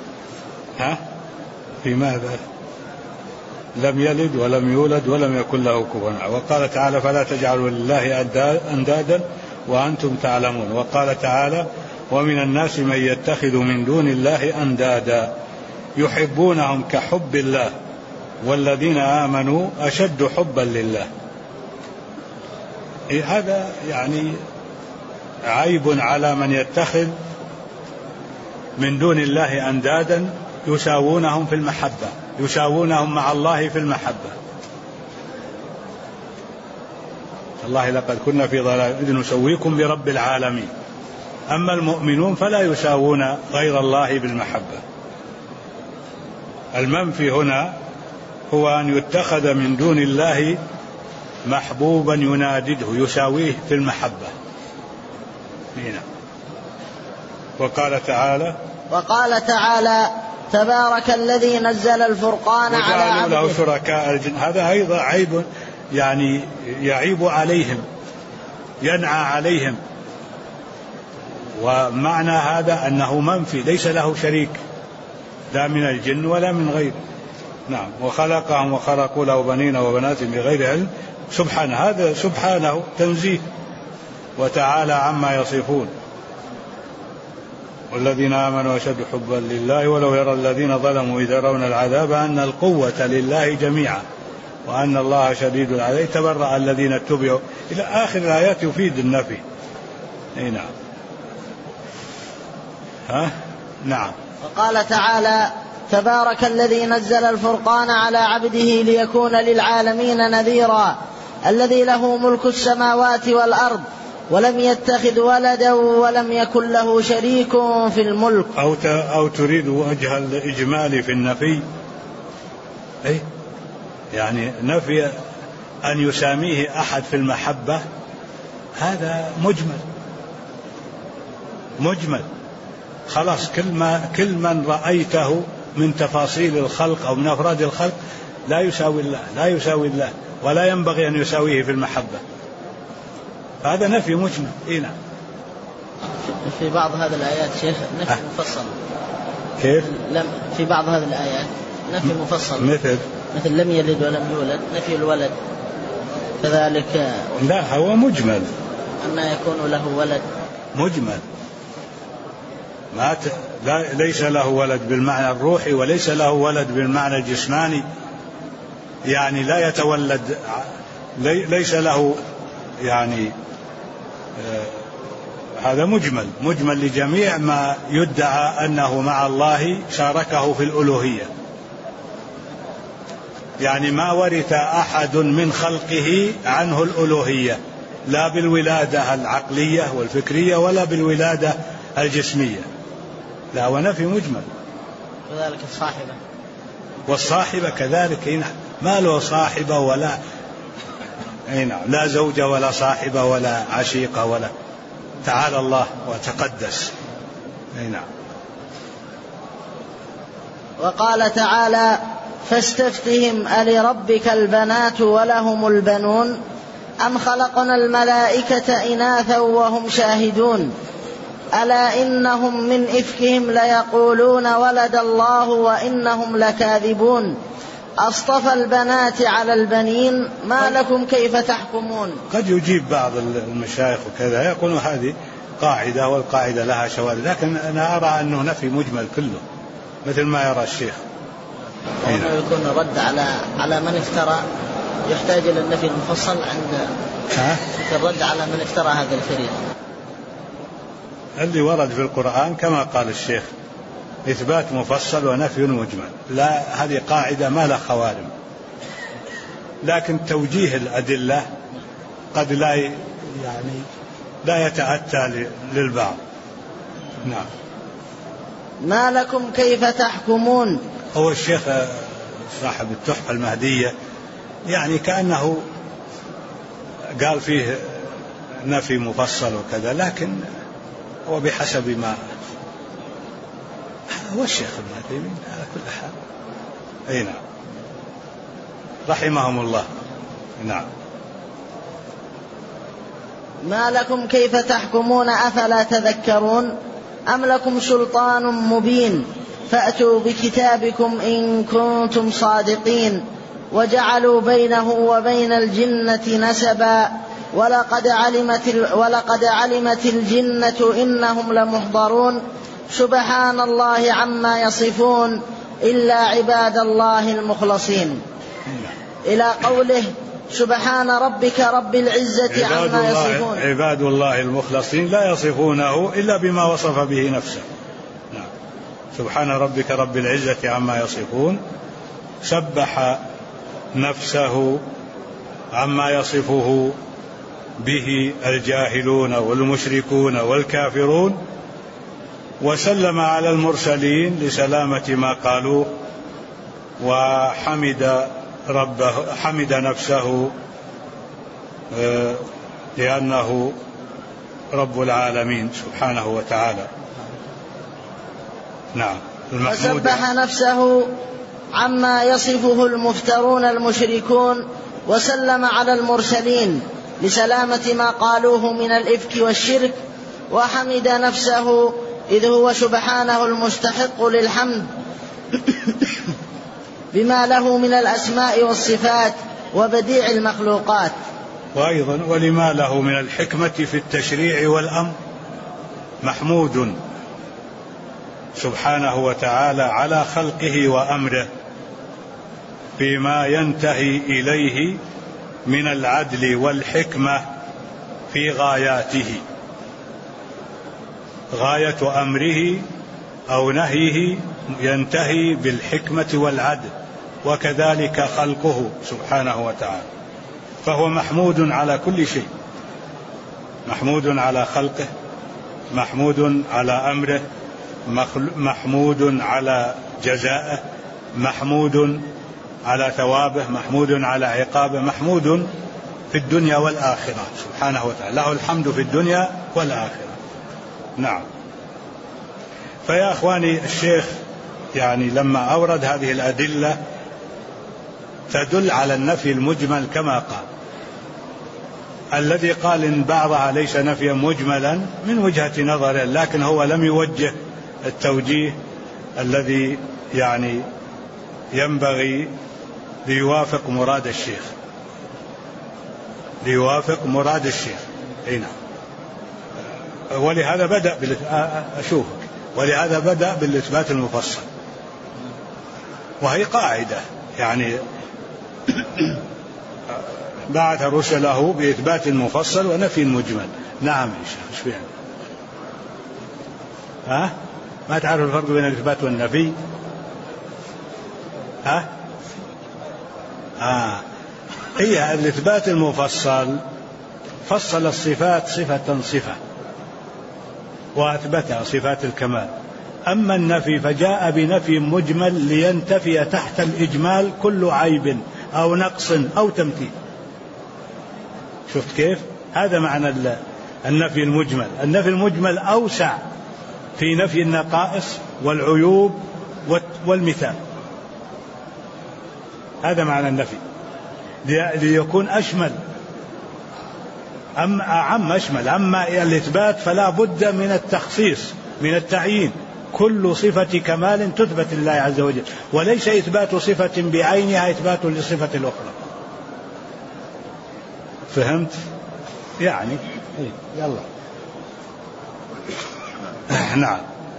في ماذا؟ لم يلد ولم يولد ولم يكن له كفوا أحد. وقال تعالى فلا تجعلوا لله أندادا وأنتم تعلمون. وقال تعالى ومن الناس من يتخذ من دون الله أندادا يحبونهم كحب الله والذين آمنوا أشد حبا لله. هذا يعني عيب على من يتخذ من دون الله أندادا يساوونهم في المحبة، يساوونهم مع الله في المحبة. الله لقد كنا في ضلال إذ نسويكم برب العالمين. أما المؤمنون فلا يساوون غير الله بالمحبة. المنفي هنا هو أن يتخذ من دون الله محبوبا ينادده يساويه في المحبة. هنا وقال تعالى تبارك الذي نزل الفرقان على عبده له شركاء الجن. هذا أيضا عيب، يعني يعيب عليهم، ينعى عليهم، ومعنى هذا أنه منفي ليس له شريك لا من الجن ولا من غيره. نعم. وخلقهم وخلقوا له بنين وبنات بغير علم سبحانه. هذا سبحانه تنزيه وتعالى عما يصفون. والذين آمنوا أشد حبا لله ولو يرى الذين ظلموا إذ يرون العذاب أن القوة لله جميعا وأن الله شديد العذاب تبرأ الذين اتبعوا إلى آخر الآيات يفيد النفي. نعم. نعم. وقال تعالى تبارك الذي نزل الفرقان على عبده ليكون للعالمين نذيرا الذي له ملك السماوات والأرض ولم يتخذ ولدا ولم يكن له شريك في الملك. أو تريد وجه الإجمال في النفي، يعني نفي أن يساميه أحد في المحبة، هذا مجمل خلاص. كل من رأيته من تفاصيل الخلق أو من أفراد الخلق لا يساوي الله ولا ينبغي أن يساويه في المحبة. هذا نفي مجمل. نعم. في بعض هذه الآيات شيخ نفي مفصل. كيف؟ في بعض هذه الآيات نفي مفصل مثل لم يلد ولم يولد، نفي الولد كذلك. لا هو مجمل أن يكون له ولد مجمل. ليس له ولد بالمعنى الروحي وليس له ولد بالمعنى الجسماني، يعني لا يتولد، ليس له، يعني هذا مجمل لجميع ما يدعى أنه مع الله شاركه في الألوهية. يعني ما ورث أحد من خلقه عنه الألوهية، لا بالولادة العقلية والفكرية ولا بالولادة الجسمية، لا، ونفي مجمل. كذلك والصاحبة كذلك، ما له صاحبة ولا لا زوجة ولا صاحبة ولا عشيقة ولا، تعالى الله وتقدس. نعم. وقال تعالى فاستفتهم ألربك البنات ولهم البنون أم خلقنا الملائكة إناثا وهم شاهدون ألا إنهم من إفكهم ليقولون ولد الله وإنهم لكاذبون أصطفى البنات على البنين ما لكم كيف تحكمون. قد يجيب بعض المشايخ وكذا يقولون هذه قاعدة والقاعدة لها شواذ، لكن أنا أرى أنه نفي مجمل كله مثل ما يرى الشيخ. وأنه يكون رد على من افترى، يحتاج إلى النفي المفصل عند الرد على من افترى هذا الفريق. اللي ورد في القرآن كما قال الشيخ إثبات مفصل ونفي مجمل، لا، هذه قاعدة ما لها خوارم، لكن توجيه الأدلة قد لا يتأتى للبعض. نعم. ما لكم كيف تحكمون. هو الشيخ صاحب التحفة المهدية يعني كأنه قال فيه نفي مفصل وكذا، لكن هو بحسب ما هو الشيخ ابن عثيمين على كل حال. نعم. رحمهم الله. نعم. ما لكم كيف تحكمون أفلا تذكرون أم لكم سلطان مبين فأتوا بكتابكم إن كنتم صادقين وجعلوا بينه وبين الجنة نسبا ولقد علمت الجنة إنهم لمحضرون سبحان الله عما يصفون إلا عباد الله المخلصين، إلى قوله سبحان ربك رب العزة عما يصفون. عباد الله المخلصين لا يصفونه إلا بما وصف به نفسه. نعم. سبحان ربك رب العزة عما يصفون سبح نفسه عما يصفه به الجاهلون والمشركون والكافرون، وسلم على المرسلين لسلامة ما قالوه، وحمد ربه حمد نفسه لأنه رب العالمين سبحانه وتعالى. نعم. وسبح نفسه عما يصفه المفترون المشركون، وسلم على المرسلين لسلامة ما قالوه من الإفك والشرك، وحمد نفسه إذ هو سبحانه المستحق للحمد بما له من الأسماء والصفات وبديع المخلوقات، وأيضا ولما له من الحكمة في التشريع والأمر، محمود سبحانه وتعالى على خلقه وأمره فيما ينتهي إليه من العدل والحكمة في غاياته. غاية أمره أو نهيه ينتهي بالحكمة والعدل، وكذلك خلقه سبحانه وتعالى، فهو محمود على كل شيء، محمود على خلقه، محمود على أمره، محمود على جزائه، محمود على ثوابه، محمود على عقابه، محمود في الدنيا والآخرة سبحانه وتعالى، له الحمد في الدنيا والآخرة. نعم. فيا أخواني، الشيخ يعني لما أورد هذه الأدلة تدل على النفي المجمل كما قال. الذي قال إن بعضها ليس نفيا مجملا من وجهة نظره، لكن هو لم يوجه التوجيه الذي يعني ينبغي ليوافق مراد الشيخ، ليوافق مراد الشيخ. هنا ولهذا بدأ بالإثبات المفصل، وهي قاعدة يعني بعث رسله بإثبات مفصل ونفي مجمل. نعم يا شيخ، ايش يعني؟ ما تعرف الفرق بين الإثبات والنفي؟ هي الإثبات المفصل فصل الصفات صفة صفة وأثبتها صفات الكمال، أما النفي فجاء بنفي مجمل لينتفي تحت الإجمال كل عيب أو نقص أو تمثيل. شفت كيف؟ هذا معنى النفي المجمل. النفي المجمل أوسع في نفي النقائص والعيوب والمثال، هذا معنى النفي، ليكون أشمل أعم أشمل. أما الإثبات فلا بد من التخصيص، من التعيين، كل صفة كمال تثبت لله عز وجل، وليس إثبات صفة بعينها إثبات للصفة الأخرى. فهمت؟ يعني يلا. نعم.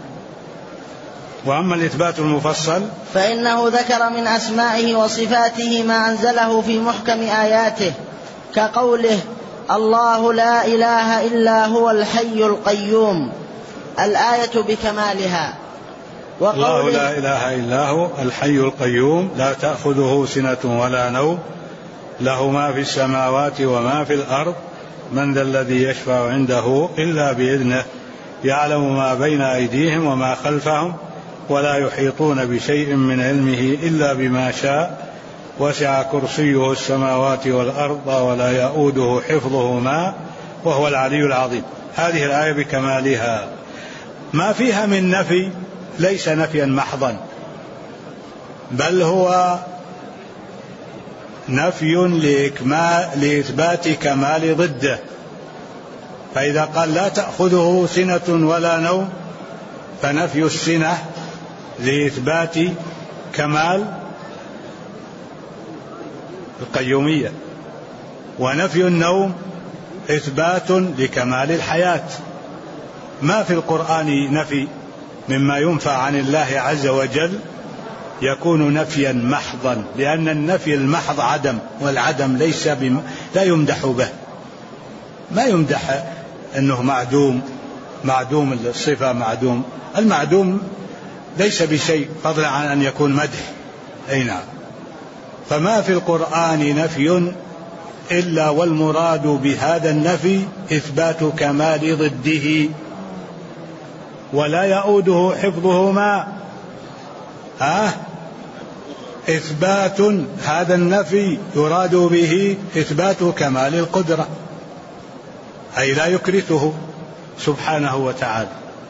وأما الإثبات المفصل فإنه ذكر من أسمائه وصفاته ما أنزله في محكم آياته، كقوله الله لا إله إلا هو الحي القيوم، الآية بكمالها. الله لا إله إلا هو الحي القيوم لا تأخذه سنة ولا نوم له ما في السماوات وما في الأرض من ذا الذي يشفع عنده إلا بإذنه يعلم ما بين أيديهم وما خلفهم ولا يحيطون بشيء من علمه إلا بما شاء وسع كرسيه السماوات والأرض ولا يؤوده حفظهما وهو العلي العظيم. هذه الآية بكمالها، ما فيها من نفي ليس نفيا محضا، بل هو نفي لإثبات كمال ضده. فإذا قال لا تأخذه سنة ولا نوم فنفي السنة لإثبات كمال القيومية، ونفي النوم إثبات لكمال الحياة. ما في القرآن نفي مما ينفى عن الله عز وجل يكون نفيا محضا، لأن النفي المحض عدم، والعدم ليس لا يمدح به، ما يمدح أنه معدوم الصفة، معدوم المعدوم ليس بشيء فضلا عن أن يكون مدح. أي نعم. فما في القرآن نفي إلا والمراد بهذا النفي إثبات كمال ضده، ولا يؤوده حفظهما. إثبات هذا النفي يراد به إثبات كمال القدرة، أي لا يكرثه سبحانه وتعالى.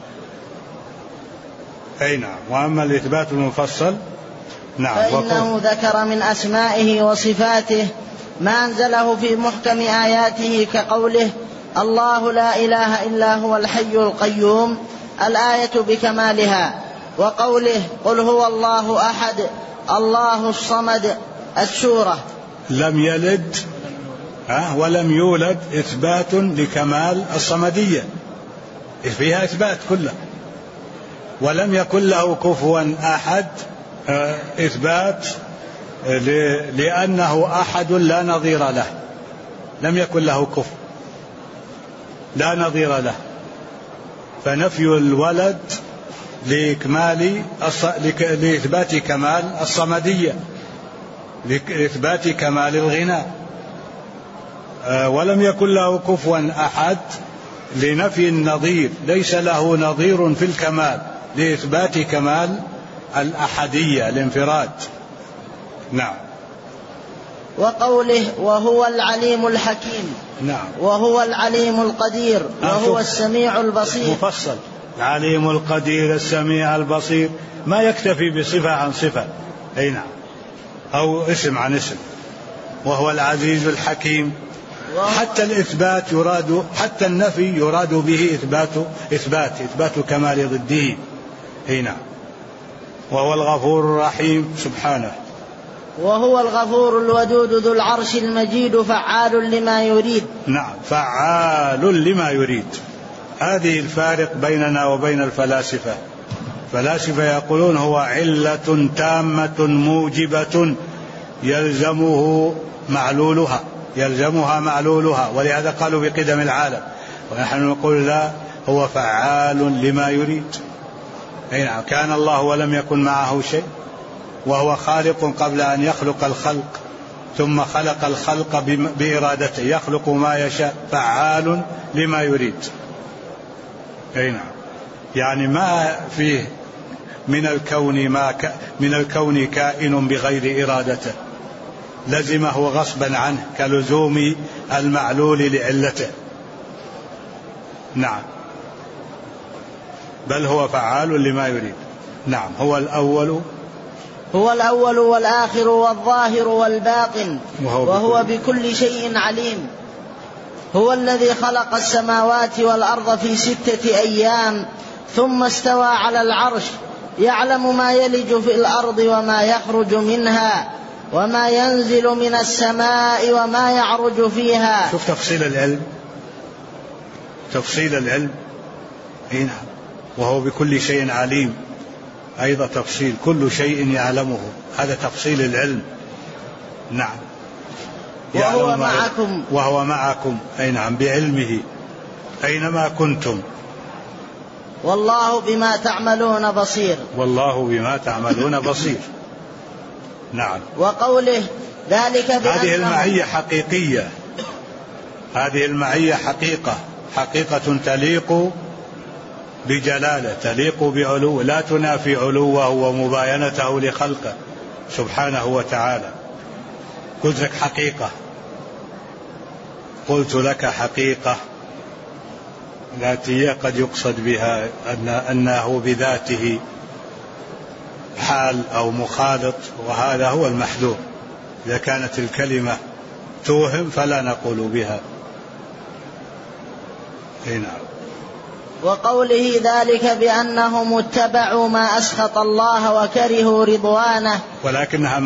أي نعم. وأما الإثبات المفصل نعم فإنه ذكر من أسمائه وصفاته ما أنزله في محكم آياته كقوله الله لا إله إلا هو الحي القيوم الآية بكمالها، وقوله قل هو الله أحد الله الصمد السورة. لم يلد ولم يولد إثبات لكمال الصمدية، فيها إثبات كله. ولم يكن له كفوا أحد، إثبات لأنه أحد لا نظير له، لم يكن له كفو لا نظير له. فنفي الولد لإثبات كمال الصمدية، لإثبات كمال الغنى. ولم يكن له كفوا أحد لنفي النظير، ليس له نظير في الكمال، لإثبات كمال الأحدية الانفراد. نعم. وقوله وهو العليم الحكيم. نعم. وهو العليم القدير وهو السميع البصير. مفصل. العليم القدير السميع البصير، ما يكتفي بصفة عن صفة. أي نعم. أو اسم عن اسم. وهو العزيز الحكيم. حتى الإثبات يراد، حتى النفي يراد به إثبات كمال ضده. أي نعم. وهو الغفور الرحيم سبحانه. وهو الغفور الودود ذو العرش المجيد فعال لما يريد. نعم. فعال لما يريد. هذه الفارق بيننا وبين الفلاسفة. الفلاسفة يقولون هو علة تامة موجبة يلزمها معلولها، ولهذا قالوا بقدم العالم. ونحن نقول لا، هو فعال لما يريد. أي نعم. كان الله ولم يكن معه شيء، وهو خالق قبل أن يخلق الخلق، ثم خلق الخلق بإرادته، يخلق ما يشاء، فعال لما يريد. أي نعم. يعني ما فيه من الكون كائن بغير إرادته، لزمه غصبا عنه كلزوم المعلول لعلته. نعم. بل هو فعال لما يريد. نعم. هو الأول والآخر والظاهر والباطن وهو بكل شيء عليم. هو الذي خلق السماوات والأرض في 6 أيام ثم استوى على العرش، يعلم ما يلج في الأرض وما يخرج منها وما ينزل من السماء وما يعرج فيها. شوف تفصيل العلم. نعم. وهو بكل شيء عليم، أيضا تفصيل كل شيء يعلمه، هذا تفصيل العلم. نعم. وهو معكم أي نعم بعلمه أينما كنتم. والله بما تعملون بصير. نعم. وقوله ذلك هذه المعية حقيقة تليق بجلاله، تليق بعلو، لا تنافي علوه ومباينته لخلقه سبحانه وتعالى. قلت لك حقيقة ذاتية قد يقصد بها أنه بذاته حال أو مخالط، وهذا هو المحذور. إذا كانت الكلمة توهم فلا نقول بها. نعم. وقوله ذلك بأنهم اتبعوا ما أسخط الله وكرهوا رضوانه. ولكنها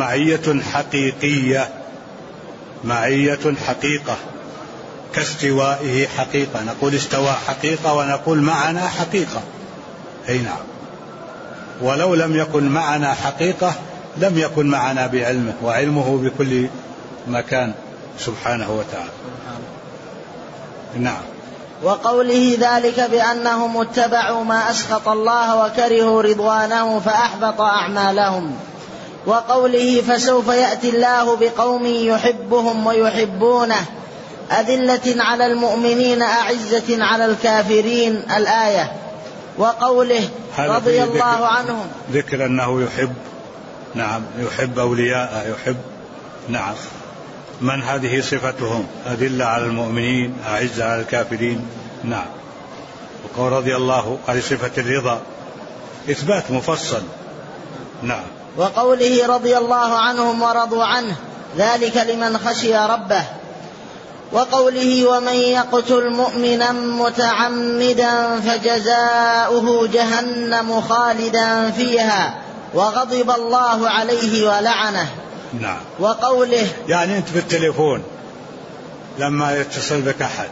معية حقيقة كاستوائه حقيقة. نقول استوى حقيقة ونقول معنا حقيقة. أي نعم. ولو لم يكن معنا حقيقة لم يكن معنا بعلمه، وعلمه بكل مكان سبحانه وتعالى. نعم. وقوله ذلك بأنهم اتبعوا ما أسخط الله وكرهوا رضوانه فأحبط أعمالهم. وقوله فسوف يأتي الله بقوم يحبهم ويحبونه أذلة على المؤمنين أعزة على الكافرين الآية. وقوله رضي الله عنهم ذكر أنه يحب، نعم، يحب أولياءه، يحب، نعم. من هذه صفتهم؟ أذلة على المؤمنين أعزة على الكافرين، نعم. وقول رضي الله هذه صفة الرضا، إثبات مفصل، نعم. وقوله رضي الله عنهم ورضوا عنه ذلك لمن خشي ربه. وقوله ومن يقتل مؤمنا متعمدا فجزاؤه جهنم خالدا فيها وغضب الله عليه ولعنه. نعم. وقوله يعني أنت بالتليفون لما يتصل بك أحد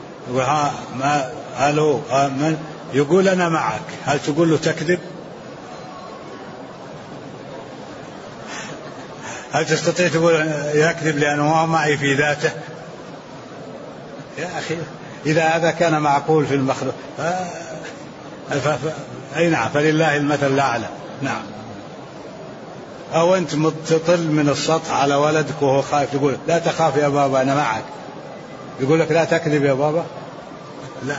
ألو من يقول أنا معك، هل تقول له تكذب؟ هل تستطيع تقول يكذب لأنه ما معي في ذاته؟ يا أخي إذا هذا كان معقول في المخلوق أي نعم، فلله المثل الأعلى، نعم. أو أنت متطل من السطح على ولدك وهو خايف، تقول لا تخاف يا بابا أنا معك، يقول لك لا تكذب يا بابا، لا،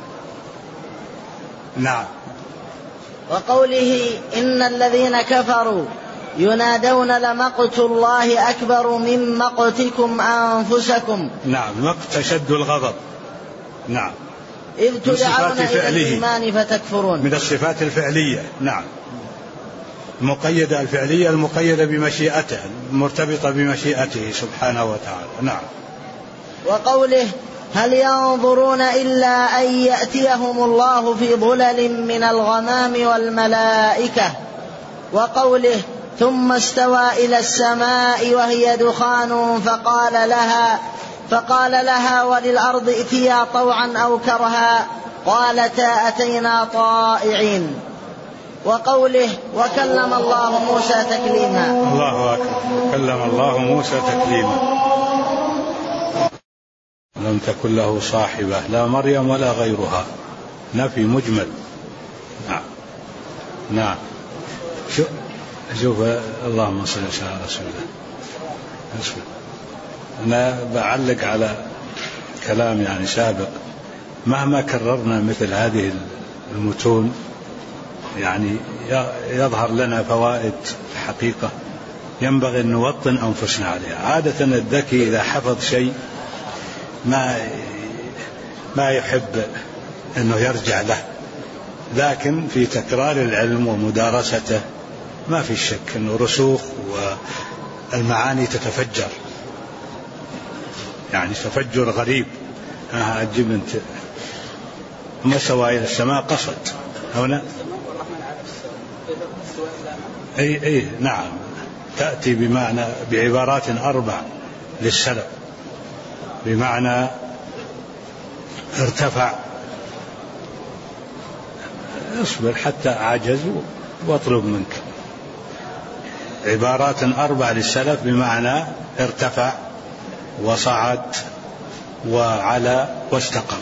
نعم. وقوله إن الذين كفروا ينادون لمقت الله أكبر من مقتكم أنفسكم، نعم، مقت أشد الغضب، نعم، إذ تدعون إلى الإيمان فتكفرون، من الصفات الفعلية، نعم، المقيدة الفعلية المقيدة بمشيئته، مرتبطة بمشيئته سبحانه وتعالى، نعم. وقوله هل ينظرون إلا أن يأتيهم الله في ظلل من الغمام والملائكة. وقوله ثم استوى إلى السماء وهي دخان فقال لها وللأرض ائتيا طوعا أو كرها قالتا أتينا طائعين. وقوله وكلم الله موسى تكليما. الله أكبر، كلم الله موسى تكليما. لم تكن له صاحبة لا مريم ولا غيرها، نفي مجمل، نعم، نعم. شوف اللهم صل على رسول الله. أنا بعلق على كلام يعني سابق، مهما كررنا مثل هذه المتون يعني يظهر لنا فوائد حقيقة ينبغي أن نوطن أنفسنا عليها. عادة الذكي إذا حفظ شيء ما يحب أنه يرجع له، لكن في تكرار العلم ومدارسته ما في شك أنه رسوخ والمعاني تتفجر، يعني تفجر غريب. أجيب أنت ما سوى إلى السماء قصد هنا، أي نعم، تأتي بمعنى بعبارات 4 للسلف، بمعنى ارتفع، اصبر حتى أعجز واطلب منك. عبارات 4 للسلف بمعنى ارتفع وصعد وعلى واستقر.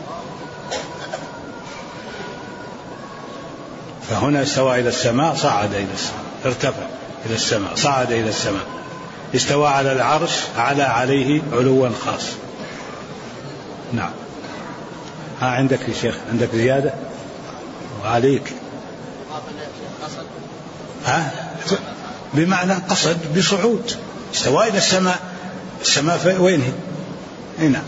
فهنا استوى إلى السماء، صعد إلى السماء، ارتفع إلى السماء، صعد إلى السماء، استوى على العرش، على عليه علوا خاص. نعم. عندك يا شيخ، عندك زيادة وعليك بمعنى قصد بصعود، استوى إلى السماء، السماء وين هي؟ هنا.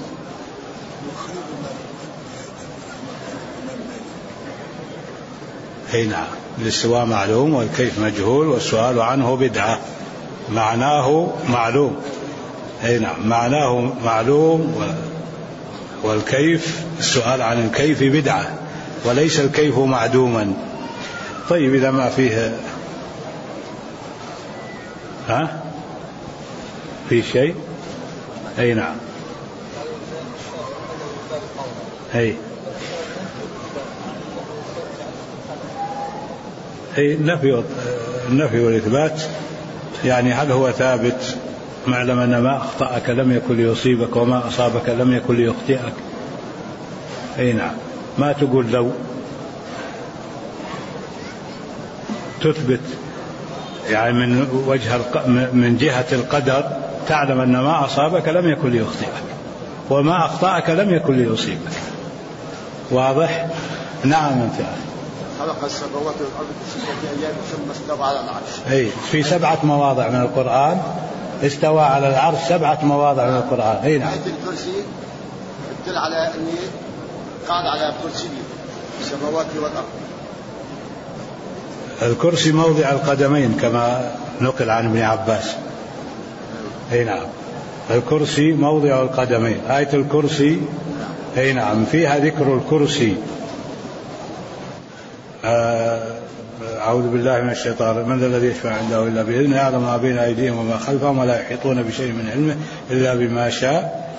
أي نعم، الاستواء معلوم والكيف مجهول والسؤال عنه بدعة، معناه معلوم. أي نعم، معناه معلوم والكيف، السؤال عن الكيف بدعة، وليس الكيف معدوما. طيب إذا ما فيه في شيء، أي نعم، أي النفي والإثبات، يعني هل هو ثابت؟ معلم أن ما أخطأك لم يكن ليصيبك وما أصابك لم يكن ليخطئك. أي نعم، ما تقول لو، تثبت يعني من جهة القدر، تعلم أن ما أصابك لم يكن ليخطئك، وما أخطأك لم يكن ليصيبك. واضح؟ نعم. أنت خلق السماوات والأرض في 6 أيام ثم استوى على العرش. أي في 7 مواضع من القرآن استوى على العرش، 7 مواضع من القرآن. أي نعم. آية الكرسي تدل على أني قاعد على كرسي السماوات والأرض. الكرسي موضع القدمين كما نقل عن ابن عباس. أي نعم، الكرسي موضع القدمين. آية الكرسي أي نعم فيها ذكر الكرسي. أعوذ بالله من الشيطان، من ذا الذي يشفع عنده إلا بإذنه، يعلم ما بين أيديهم وما خلفهم ولا يحيطون بشيء من علمه إلا بما شاء،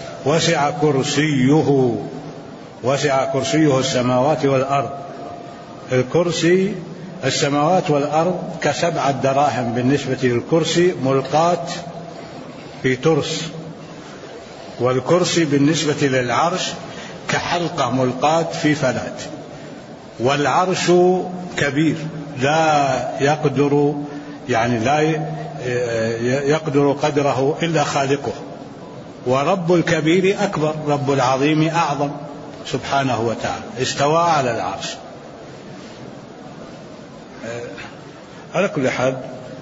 وسع كرسيه السماوات والأرض. الكرسي السماوات والأرض ك7 دراهم بالنسبة للكرسي ملقاة في ترس، والكرسي بالنسبة للعرش كحلقة ملقاة في فلات. والعرش كبير لا يقدر قدره إلا خالقه، ورب الكبير أكبر، رب العظيم أعظم سبحانه وتعالى. استوى على العرش. على كل حال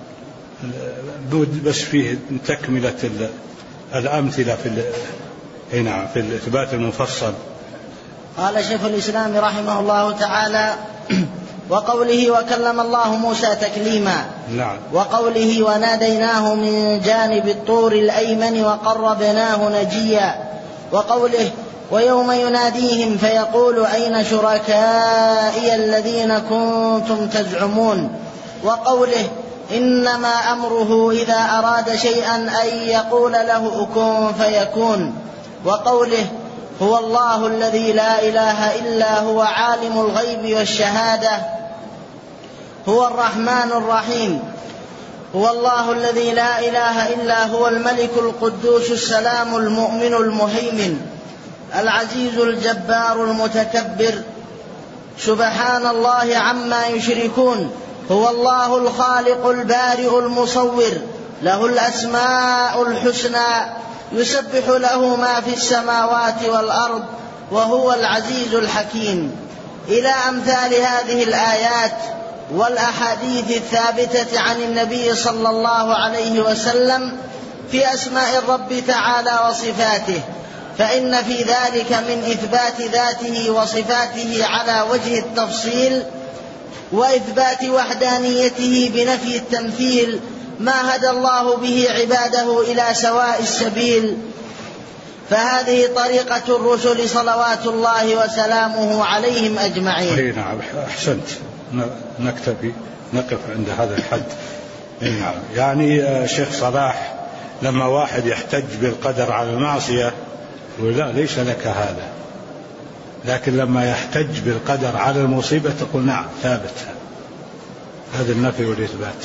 بس فيه تكملة الأمثلة في الإثبات المفصل. قال شيخ الإسلام رحمه الله تعالى: وقوله وكلم الله موسى تكليما. نعم. وقوله وناديناه من جانب الطور الأيمن وقربناه نجيا. وقوله ويوم يناديهم فيقول أين شركائي الذين كنتم تزعمون. وقوله إنما أمره إذا أراد شيئا أن يقول له كن فيكون. وقوله هو الله الذي لا إله إلا هو عالم الغيب والشهادة هو الرحمن الرحيم. هو الله الذي لا إله إلا هو الملك القدوس السلام المؤمن المهيمن العزيز الجبار المتكبر سبحان الله عما يشركون. هو الله الخالق البارئ المصور له الأسماء الحسنى يسبح له ما في السماوات والأرض وهو العزيز الحكيم. إلى أمثال هذه الآيات والأحاديث الثابتة عن النبي صلى الله عليه وسلم في أسماء الرب تعالى وصفاته، فإن في ذلك من إثبات ذاته وصفاته على وجه التفصيل، وإثبات وحدانيته بنفي التمثيل، ما هدى الله به عباده إلى سواء السبيل. فهذه طريقة الرسل صلوات الله وسلامه عليهم أجمعين. نعم، أحسنت. نكتفي، نقف عند هذا الحد. نعم. يعني شيخ صلاح لما واحد يحتج بالقدر على المعصية يقول لا ليس لك هذا، لكن لما يحتج بالقدر على المصيبة تقول نعم ثابت. هذا النفي والإثبات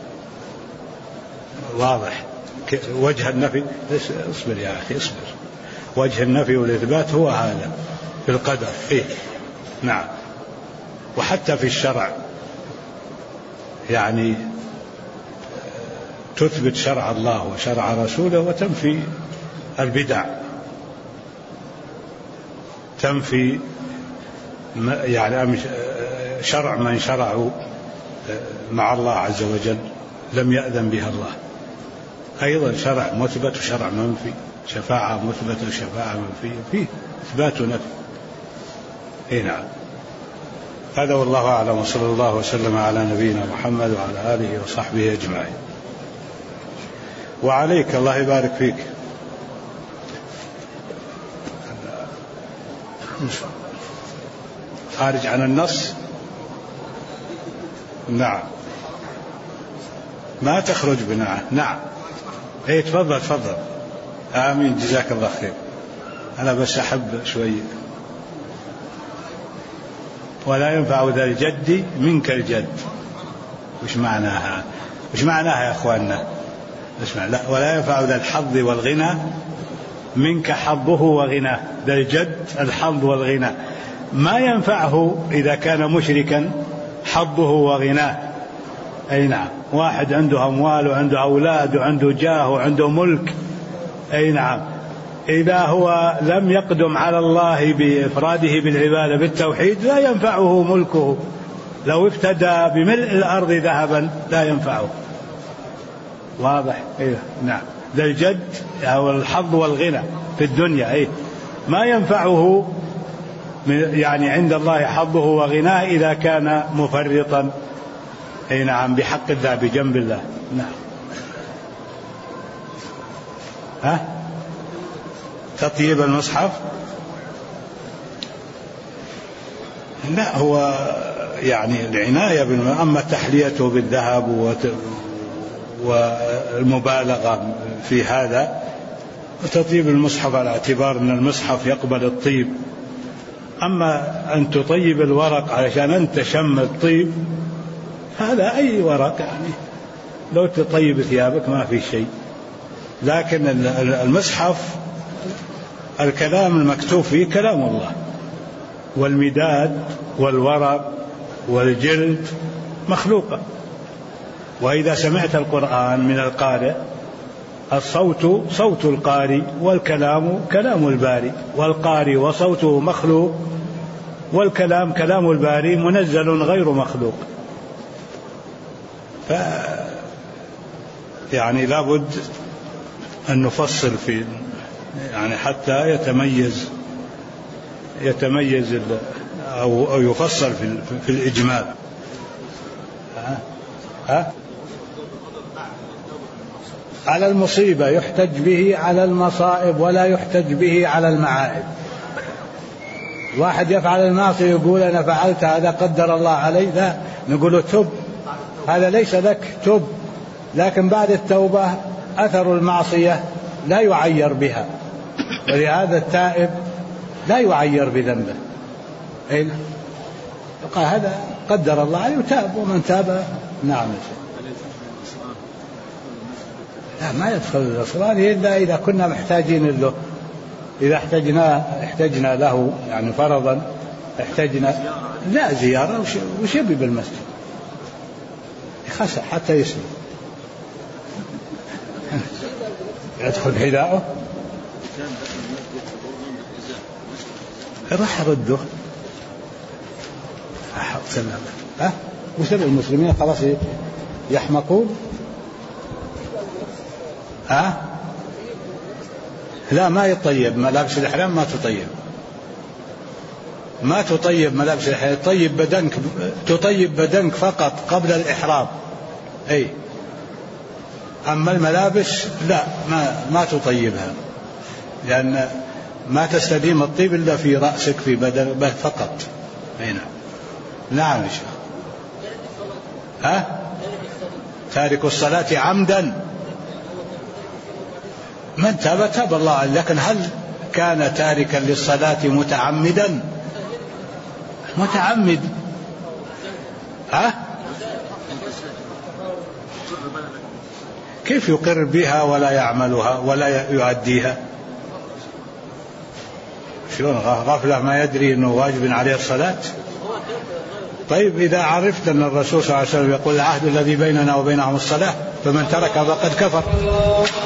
واضح. وجه النفي، اصبر يا أخي اصبر، وجه النفي والإثبات هو هذا في القدر. إيه؟ نعم. وحتى في الشرع يعني تثبت شرع الله وشرع رسوله وتنفي البدع، تنفي يعني شرع من شرعوا مع الله عز وجل لم يأذن بها الله. أيضا شرع مثبت وشرع منفي، شفاعة مثبتة وشفاعة منفية، فيه إثبات ونفي. إيه نعم. هذا والله أعلم، وصلى الله وسلم على نبينا محمد وعلى آله وصحبه أجمعين. وعليك، الله يبارك فيك. خارج عن النص. نعم، ما تخرج بناء. نعم. ايه تفضل تفضل. آمين، جزاك الله خير. أنا بس أحب شوي. ولا ينفع ذا الجد منك الجد. وش معناها؟ وش معناها يا أخواننا؟ اسمع. لا، ولا ينفع ذا الحظ والغنى منك حظه وغناه. ذا الجد الحظ والغنى، ما ينفعه إذا كان مشركا حظه وغناه. أي نعم، واحد عنده أموال وعنده أولاد وعنده جاه وعنده ملك، أي نعم، إذا هو لم يقدم على الله بإفراده بالعبادة بالتوحيد لا ينفعه ملكه، لو افتدى بملء الأرض ذهبا لا ينفعه. واضح؟ إيه نعم. ذا الجد أو الحظ والغنى في الدنيا، إيه ما ينفعه يعني عند الله حظه وغناه إذا كان مفرطا، أي نعم، بحق الله بجنب الله. نعم. ها؟ تطيب المصحف؟ لا، هو يعني العناية أما تحليته بالذهب والمبالغة في هذا، وتطيب المصحف على اعتبار أن المصحف يقبل الطيب. أما أن تطيب الورق علشان أنت شم الطيب، هذا أي ورق يعني لو تطيب ثيابك ما في شيء. لكن المصحف الكلام المكتوب فيه كلام الله، والمداد والورق والجلد مخلوقة. وإذا سمعت القرآن من القارئ، الصوت صوت القارئ والكلام كلام الباري، والقارئ وصوته مخلوق والكلام كلام الباري منزل غير مخلوق. يعني لابد أن نفصل في يعني حتى يتميز أو يفصل في الإجمال. على المصيبة يحتج به على المصائب ولا يحتج به على المعائب. واحد يفعل المعصية يقول أنا فعلت هذا قدر الله علي، لا، نقول له تب، هذا ليس لك، تب. لكن بعد التوبة أثر المعصية لا يعير بها، ولهذا التائب لا يعير بذنبه. يقال هذا قدر الله عليه وتاب، ومن تاب نعم. لا، ما يدخل الإصرار إلا إذا كنا محتاجين له، إذا احتجنا له يعني فرضا احتجنا، لا زيارة وشبي بالمسجد يخسر حتى يسلم يدخل حذاءه راح رده. وسر المسلمين خلاص يحمقون. لا، ما يطيب ملابس الإحرام، ما تطيب ملابس الإحرام، تطيب بدنك فقط قبل الإحرام. أي أما الملابس لا، ما تطيبها، لأن ما تستديم الطيب إلا في رأسك في بدنك فقط. أي نعم. نعم يا شيخ. تارك الصلاة عمدا من تاب الله، لكن هل كان تاركا للصلاة متعمدا؟ متعمد. كيف يقر بها ولا يعملها ولا يؤديها؟ شلون غفلة ما يدري أنه واجب عليه الصلاة؟ طيب إذا عرفت أن الرسول صلى الله عليه وسلم يقول العهد الذي بيننا وبينهم الصلاة، فمن ترك فقد كفر.